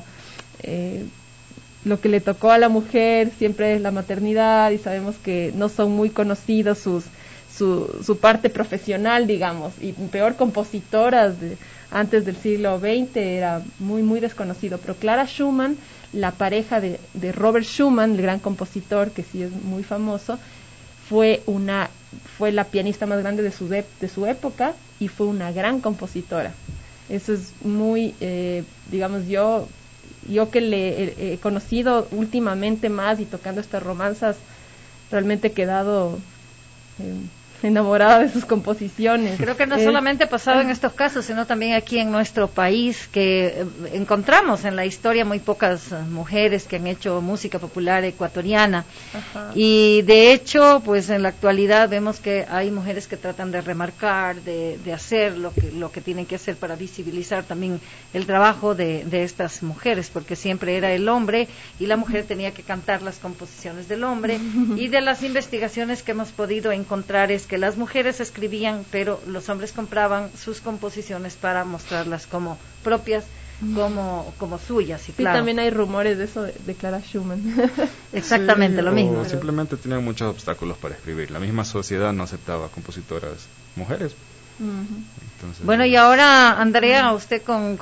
lo que le tocó a la mujer siempre es la maternidad, y sabemos que no son muy conocidos su parte profesional, digamos, y peor compositoras antes del siglo XX era muy muy desconocido. Pero Clara Schumann, la pareja de Robert Schumann, el gran compositor que sí es muy famoso, fue la pianista más grande de su época y fue una gran compositora. Eso es muy, digamos, yo que le he conocido últimamente más y tocando estas romanzas, realmente he quedado enamorada de sus composiciones. Creo que no solamente ha pasado en estos casos, sino también aquí en nuestro país, que encontramos en la historia muy pocas mujeres que han hecho música popular ecuatoriana. Ajá. Y de hecho, pues en la actualidad vemos que hay mujeres que tratan de remarcar, de hacer lo que tienen que hacer para visibilizar también el trabajo de estas mujeres, porque siempre era el hombre y la mujer tenía que cantar las composiciones del hombre. Y de las investigaciones que hemos podido encontrar es que las mujeres escribían, pero los hombres compraban sus composiciones para mostrarlas como propias, como suyas. Y sí, claro, también hay rumores de eso de Clara Schumann. Exactamente, sí, lo mismo. O simplemente tenían muchos obstáculos para escribir. La misma sociedad no aceptaba compositoras mujeres. Entonces, bueno, y ahora, Andrea, usted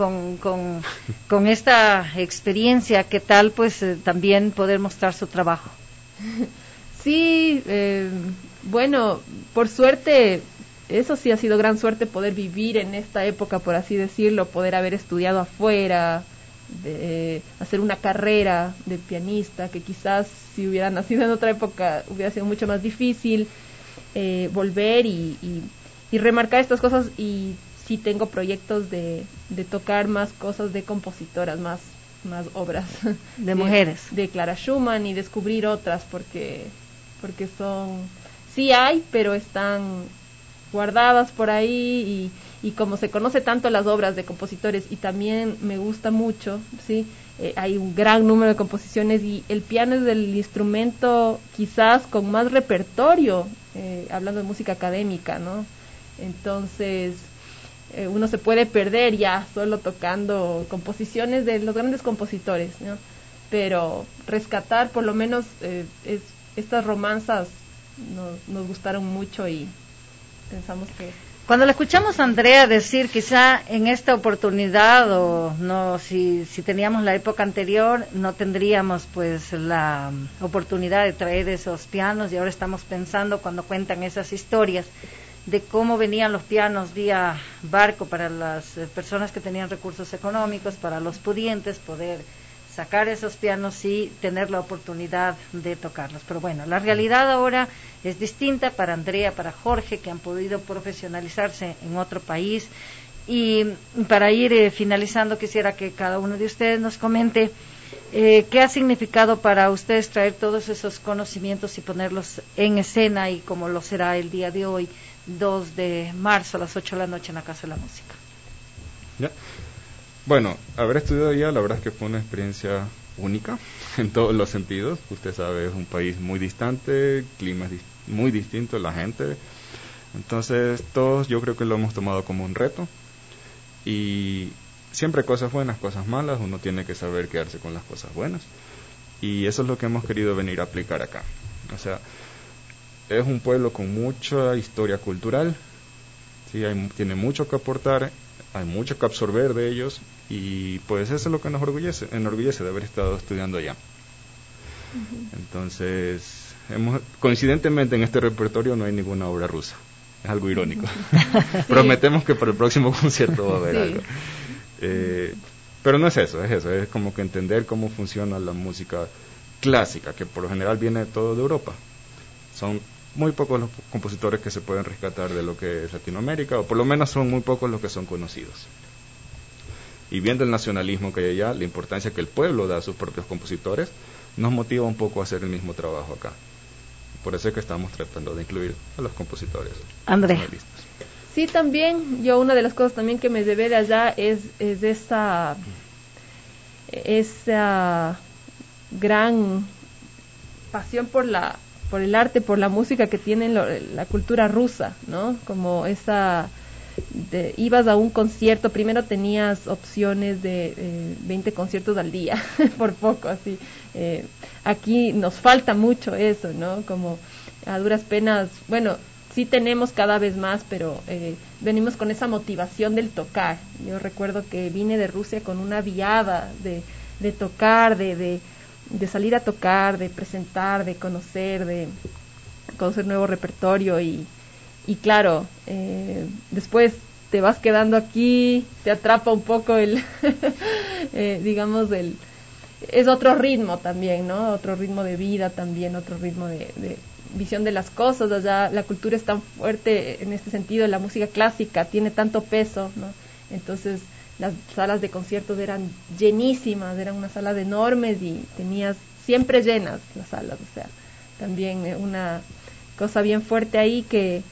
con esta experiencia, ¿qué tal pues también poder mostrar su trabajo? Sí, bueno, por suerte, eso sí ha sido gran suerte, poder vivir en esta época, por así decirlo, poder haber estudiado afuera, hacer una carrera de pianista, que quizás si hubiera nacido en otra época hubiera sido mucho más difícil, volver y remarcar estas cosas. Y sí tengo proyectos de tocar más cosas de compositoras, más obras de mujeres, de Clara Schumann, y descubrir otras, porque sí hay, pero están guardadas por ahí, y como se conoce tanto las obras de compositores, y también me gusta mucho, sí, hay un gran número de composiciones, y el piano es el instrumento quizás con más repertorio, hablando de música académica, ¿no? Entonces uno se puede perder ya solo tocando composiciones de los grandes compositores, ¿no? Pero rescatar por lo menos estas romanzas nos gustaron mucho, y pensamos que... Cuando le escuchamos a Andrea decir, quizá en esta oportunidad, o no, si teníamos la época anterior, no tendríamos pues la oportunidad de traer esos pianos, y ahora estamos pensando, cuando cuentan esas historias, de cómo venían los pianos vía barco para las personas que tenían recursos económicos, para los pudientes, poder sacar esos pianos y tener la oportunidad de tocarlos. Pero bueno, la realidad ahora es distinta para Andrea, para Jorge, que han podido profesionalizarse en otro país. Y para ir finalizando, quisiera que cada uno de ustedes nos comente qué ha significado para ustedes traer todos esos conocimientos y ponerlos en escena, y cómo lo será el día de hoy, 2 de marzo a las 8 de la noche en la Casa de la Música. ¿Ya? Bueno, haber estudiado allá, la verdad es que fue una experiencia única en todos los sentidos. Usted sabe, es un país muy distante, clima es muy distinto, la gente. Entonces, todos yo creo que lo hemos tomado como un reto. Y siempre cosas buenas, cosas malas, uno tiene que saber quedarse con las cosas buenas. Y eso es lo que hemos querido venir a aplicar acá. O sea, es un pueblo con mucha historia cultural, ¿sí? Tiene mucho que aportar, hay mucho que absorber de ellos, y pues eso es lo que nos enorgullece de haber estado estudiando allá. Entonces, coincidentemente en este repertorio no hay ninguna obra rusa, es algo irónico. Sí. Prometemos que para el próximo concierto va a haber algo. Pero no es eso, es como que entender cómo funciona la música clásica, que por lo general viene todo de Europa. Son muy pocos los compositores que se pueden rescatar de lo que es Latinoamérica, o por lo menos son muy pocos los que son conocidos. Y viendo el nacionalismo que hay allá, la importancia que el pueblo da a sus propios compositores, nos motiva un poco a hacer el mismo trabajo acá. por eso es que estamos tratando de incluir a los compositores. Andrea. Sí, también, yo una de las cosas también que me llevé de allá es esa gran pasión por el arte, por la música que tiene la cultura rusa, ¿no? Como ibas a un concierto, primero tenías opciones de 20 conciertos al día, por poco, así. Aquí nos falta mucho eso, ¿no? Como a duras penas, bueno, sí tenemos cada vez más, pero venimos con esa motivación del tocar. Yo recuerdo que vine de Rusia con una viada de tocar, de salir a tocar, de presentar, de conocer nuevo repertorio y claro, después te vas quedando aquí, te atrapa un poco digamos, es otro ritmo también, ¿no? Otro ritmo de vida también, otro ritmo de visión de las cosas. Allá la cultura es tan fuerte en este sentido, la música clásica tiene tanto peso, ¿no? Entonces las salas de conciertos eran llenísimas, eran unas salas enormes y tenías siempre llenas las salas, o sea, también una cosa bien fuerte ahí que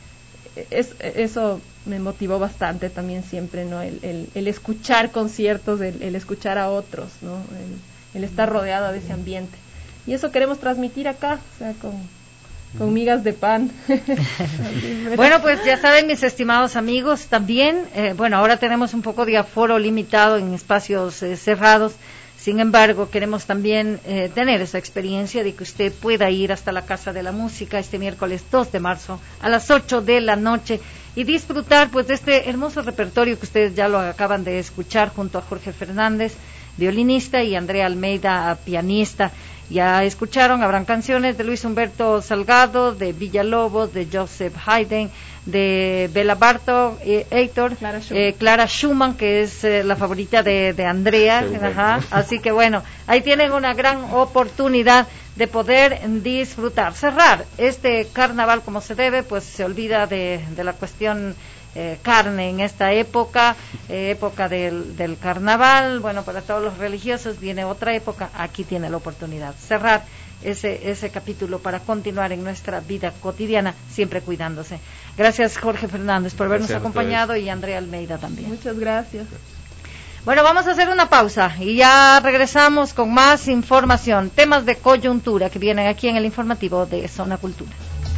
eso me motivó bastante también siempre, ¿no? El escuchar conciertos, el escuchar a otros, ¿no? El estar rodeado de ese ambiente. Y eso queremos transmitir acá, o sea, con migas de pan. Bueno, pues ya saben, mis estimados amigos, también, bueno, ahora tenemos un poco de aforo limitado en espacios cerrados. Sin embargo, queremos también tener esa experiencia de que usted pueda ir hasta la Casa de la Música este miércoles 2 de marzo a las 8 de la noche y disfrutar pues de este hermoso repertorio que ustedes ya lo acaban de escuchar junto a Jorge Fernández, violinista, y Andrea Almeida, pianista. Ya escucharon, habrán canciones de Luis Humberto Salgado, de Villalobos, de Joseph Haydn, de Bela Bartok, Heitor, Clara Schumann, que es la favorita de Andrea. Ajá. Así que bueno, ahí tienen una gran oportunidad de poder disfrutar. Cerrar este carnaval como se debe, pues se olvida de la cuestión carne en esta época, época del carnaval. Bueno, para todos los religiosos viene otra época, aquí tiene la oportunidad cerrar ese capítulo para continuar en nuestra vida cotidiana, siempre cuidándose. Gracias, Jorge Fernández, por habernos acompañado, y Andrea Almeida también. Muchas gracias. Bueno, vamos a hacer una pausa y ya regresamos con más información, temas de coyuntura que vienen aquí en el informativo de Zona Cultura.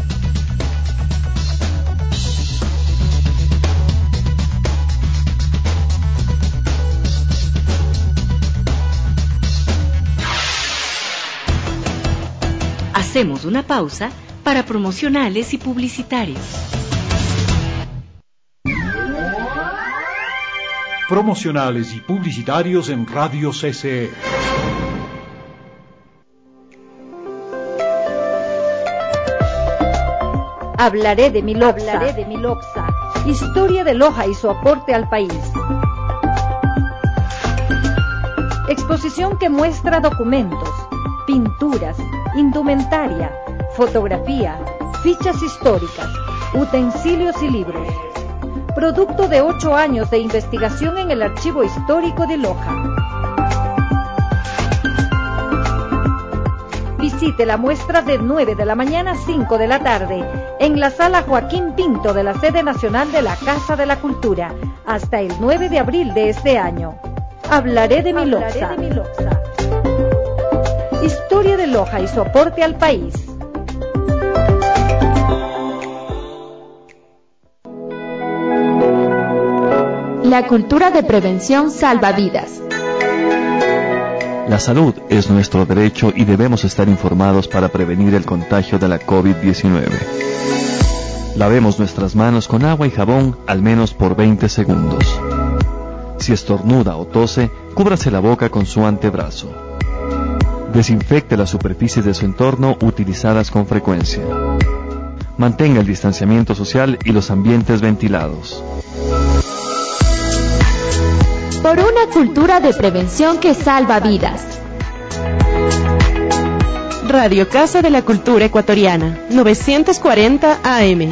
Hacemos una pausa para promocionales y publicitarios. Promocionales y publicitarios en Radio CCE. Hablaré de mi Loxa. Historia de Loja y su aporte al país. Exposición que muestra documentos, pinturas, indumentaria, fotografía, fichas históricas, utensilios y libros. Producto de 8 años de investigación en el Archivo Histórico de Loja. Visite la muestra de 9 de la mañana a 5 de la tarde en la Sala Joaquín Pinto de la Sede Nacional de la Casa de la Cultura hasta el 9 de abril de este año. Hablaré de mi Loxa. Historia de Loja y su aporte al país. La cultura de prevención salva vidas. La salud es nuestro derecho y debemos estar informados para prevenir el contagio de la COVID-19. Lavemos nuestras manos con agua y jabón al menos por 20 segundos. Si estornuda o tose, cúbrase la boca con su antebrazo. Desinfecte las superficies de su entorno utilizadas con frecuencia. Mantenga el distanciamiento social y los ambientes ventilados. Por una cultura de prevención que salva vidas. Radio Casa de la Cultura Ecuatoriana, 940 AM.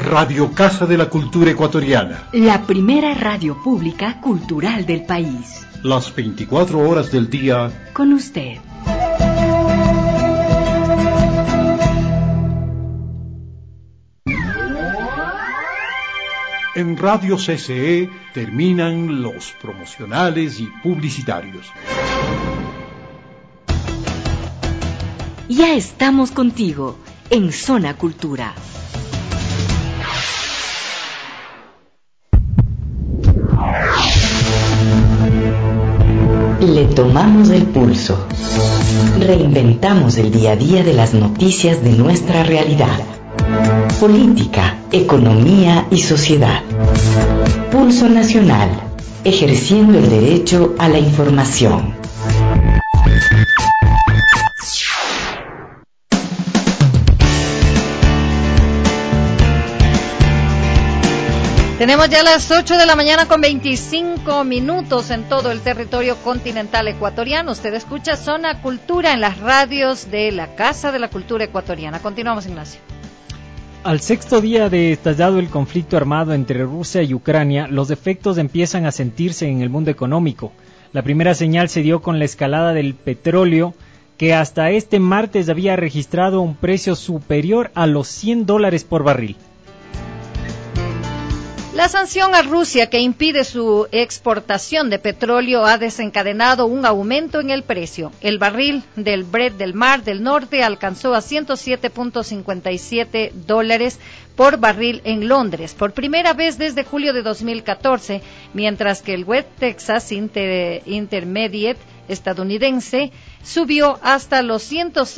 Radio Casa de la Cultura Ecuatoriana. La primera radio pública cultural del país. Las 24 horas del día. Con usted. En Radio CCE terminan los promocionales y publicitarios. Ya estamos contigo en Zona Cultura. Le tomamos el pulso. Reinventamos el día a día de las noticias de nuestra realidad. Política, economía y sociedad. Pulso Nacional, ejerciendo el derecho a la información. Tenemos ya las 8 de la mañana con 25 minutos en todo el territorio continental ecuatoriano. Usted escucha Zona Cultura en las radios de la Casa de la Cultura Ecuatoriana. Continuamos, Ignacio. Al sexto día de estallado el conflicto armado entre Rusia y Ucrania, los efectos empiezan a sentirse en el mundo económico. La primera señal se dio con la escalada del petróleo, que hasta este martes había registrado un precio superior a los $100 por barril. La sanción a Rusia que impide su exportación de petróleo ha desencadenado un aumento en el precio. El barril del Brent del Mar del Norte alcanzó a $107.57 por barril en Londres, por primera vez desde julio de 2014, mientras que el West Texas Intermediate estadounidense subió hasta los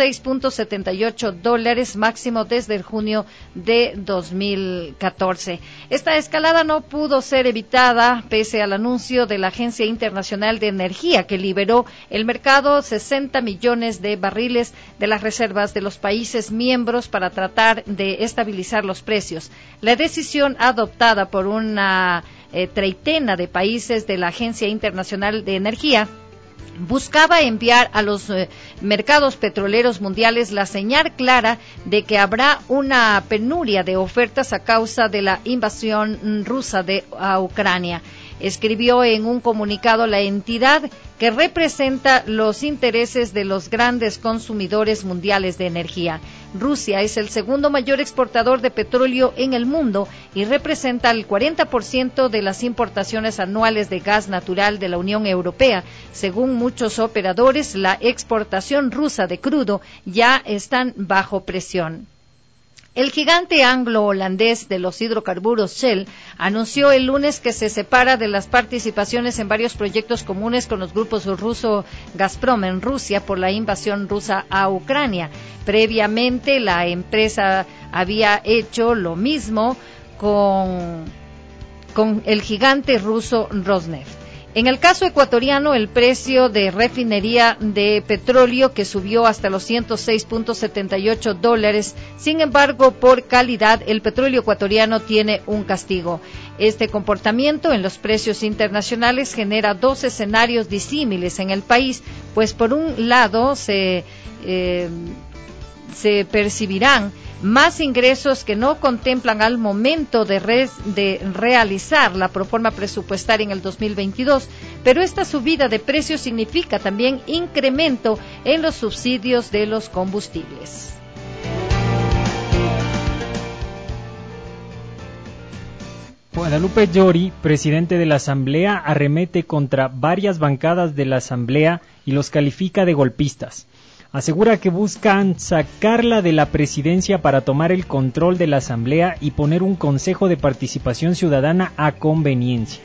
$106.78 máximo desde el junio de 2014. Esta escalada no pudo ser evitada pese al anuncio de la Agencia Internacional de Energía, que liberó el mercado 60 millones de barriles de las reservas de los países miembros para tratar de estabilizar los precios. La decisión adoptada por una treintena de países de la Agencia Internacional de Energía buscaba enviar a los mercados petroleros mundiales la señal clara de que habrá una penuria de ofertas a causa de la invasión rusa a Ucrania. Escribió en un comunicado la entidad que representa los intereses de los grandes consumidores mundiales de energía. Rusia es el segundo mayor exportador de petróleo en el mundo y representa el 40% de las importaciones anuales de gas natural de la Unión Europea. Según muchos operadores, la exportación rusa de crudo ya están bajo presión. El gigante anglo-holandés de los hidrocarburos Shell anunció el lunes que se separa de las participaciones en varios proyectos comunes con los grupos ruso Gazprom en Rusia por la invasión rusa a Ucrania. Previamente, la empresa había hecho lo mismo con el gigante ruso Rosneft. En el caso ecuatoriano, el precio de refinería de petróleo que subió hasta los $106.78. Sin embargo, por calidad, el petróleo ecuatoriano tiene un castigo. Este comportamiento en los precios internacionales genera dos escenarios disímiles en el país, pues por un lado se percibirán más ingresos que no contemplan al momento de realizar la proforma presupuestaria en el 2022, pero esta subida de precios significa también incremento en los subsidios de los combustibles. Guadalupe Llori, presidente de la Asamblea, arremete contra varias bancadas de la Asamblea y los califica de golpistas. Asegura que buscan sacarla de la presidencia para tomar el control de la Asamblea y poner un Consejo de Participación Ciudadana a conveniencia.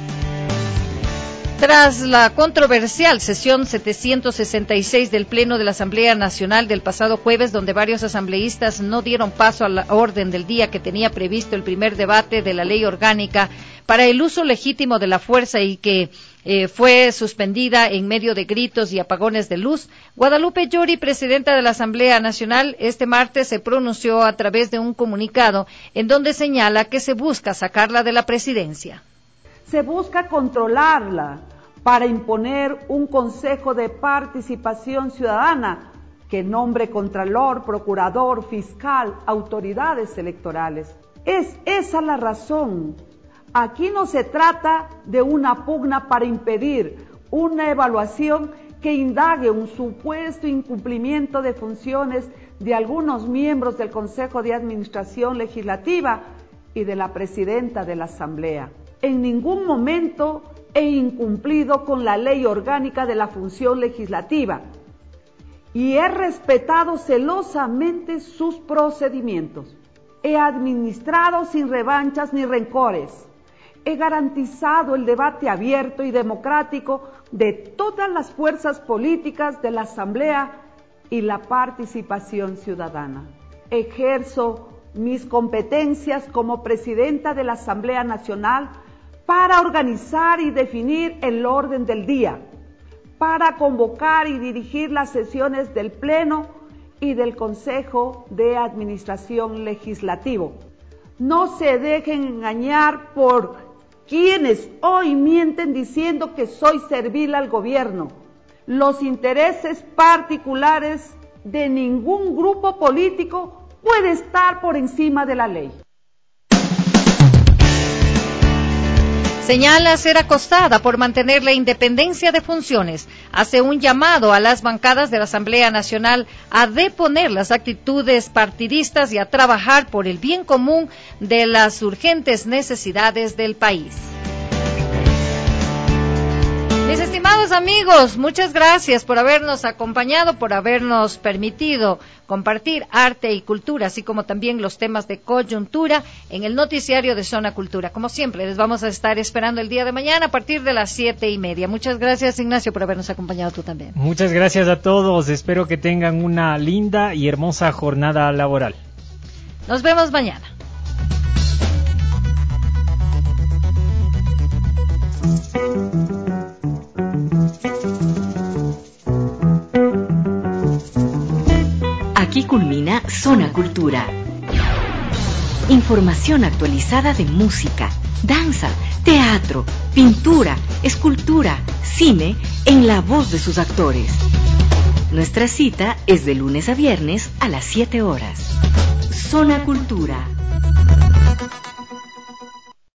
Tras la controversial sesión 766 del Pleno de la Asamblea Nacional del pasado jueves, donde varios asambleístas no dieron paso a la orden del día que tenía previsto el primer debate de la ley orgánica para el uso legítimo de la fuerza y que fue suspendida en medio de gritos y apagones de luz, Guadalupe Llori, presidenta de la Asamblea Nacional, este martes se pronunció a través de un comunicado en donde señala que se busca sacarla de la presidencia. Se busca controlarla para imponer un Consejo de Participación Ciudadana que nombre contralor, procurador, fiscal, autoridades electorales. Es esa la razón. Aquí no se trata de una pugna para impedir una evaluación que indague un supuesto incumplimiento de funciones de algunos miembros del Consejo de Administración Legislativa y de la Presidenta de la Asamblea. En ningún momento he incumplido con la Ley Orgánica de la Función Legislativa y he respetado celosamente sus procedimientos. He administrado sin revanchas ni rencores. He garantizado el debate abierto y democrático de todas las fuerzas políticas de la Asamblea y la participación ciudadana. Ejerzo mis competencias como presidenta de la Asamblea Nacional para organizar y definir el orden del día, para convocar y dirigir las sesiones del Pleno y del Consejo de Administración Legislativo. No se dejen engañar por quienes hoy mienten diciendo que soy servil al gobierno. Los intereses particulares de ningún grupo político puede estar por encima de la ley. Señala ser acosada por mantener la independencia de funciones. Hace un llamado a las bancadas de la Asamblea Nacional a deponer las actitudes partidistas y a trabajar por el bien común de las urgentes necesidades del país. Mis estimados amigos, muchas gracias por habernos acompañado, por habernos permitido compartir arte y cultura, así como también los temas de coyuntura en el noticiario de Zona Cultura. Como siempre, les vamos a estar esperando el día de mañana a partir de las 7:30. Muchas gracias, Ignacio, por habernos acompañado tú también. Muchas gracias a todos. Espero que tengan una linda y hermosa jornada laboral. Nos vemos mañana. Aquí culmina Zona Cultura. Información actualizada de música, danza, teatro, pintura, escultura, cine, en la voz de sus actores. Nuestra cita es de lunes a viernes a las 7 horas. Zona Cultura.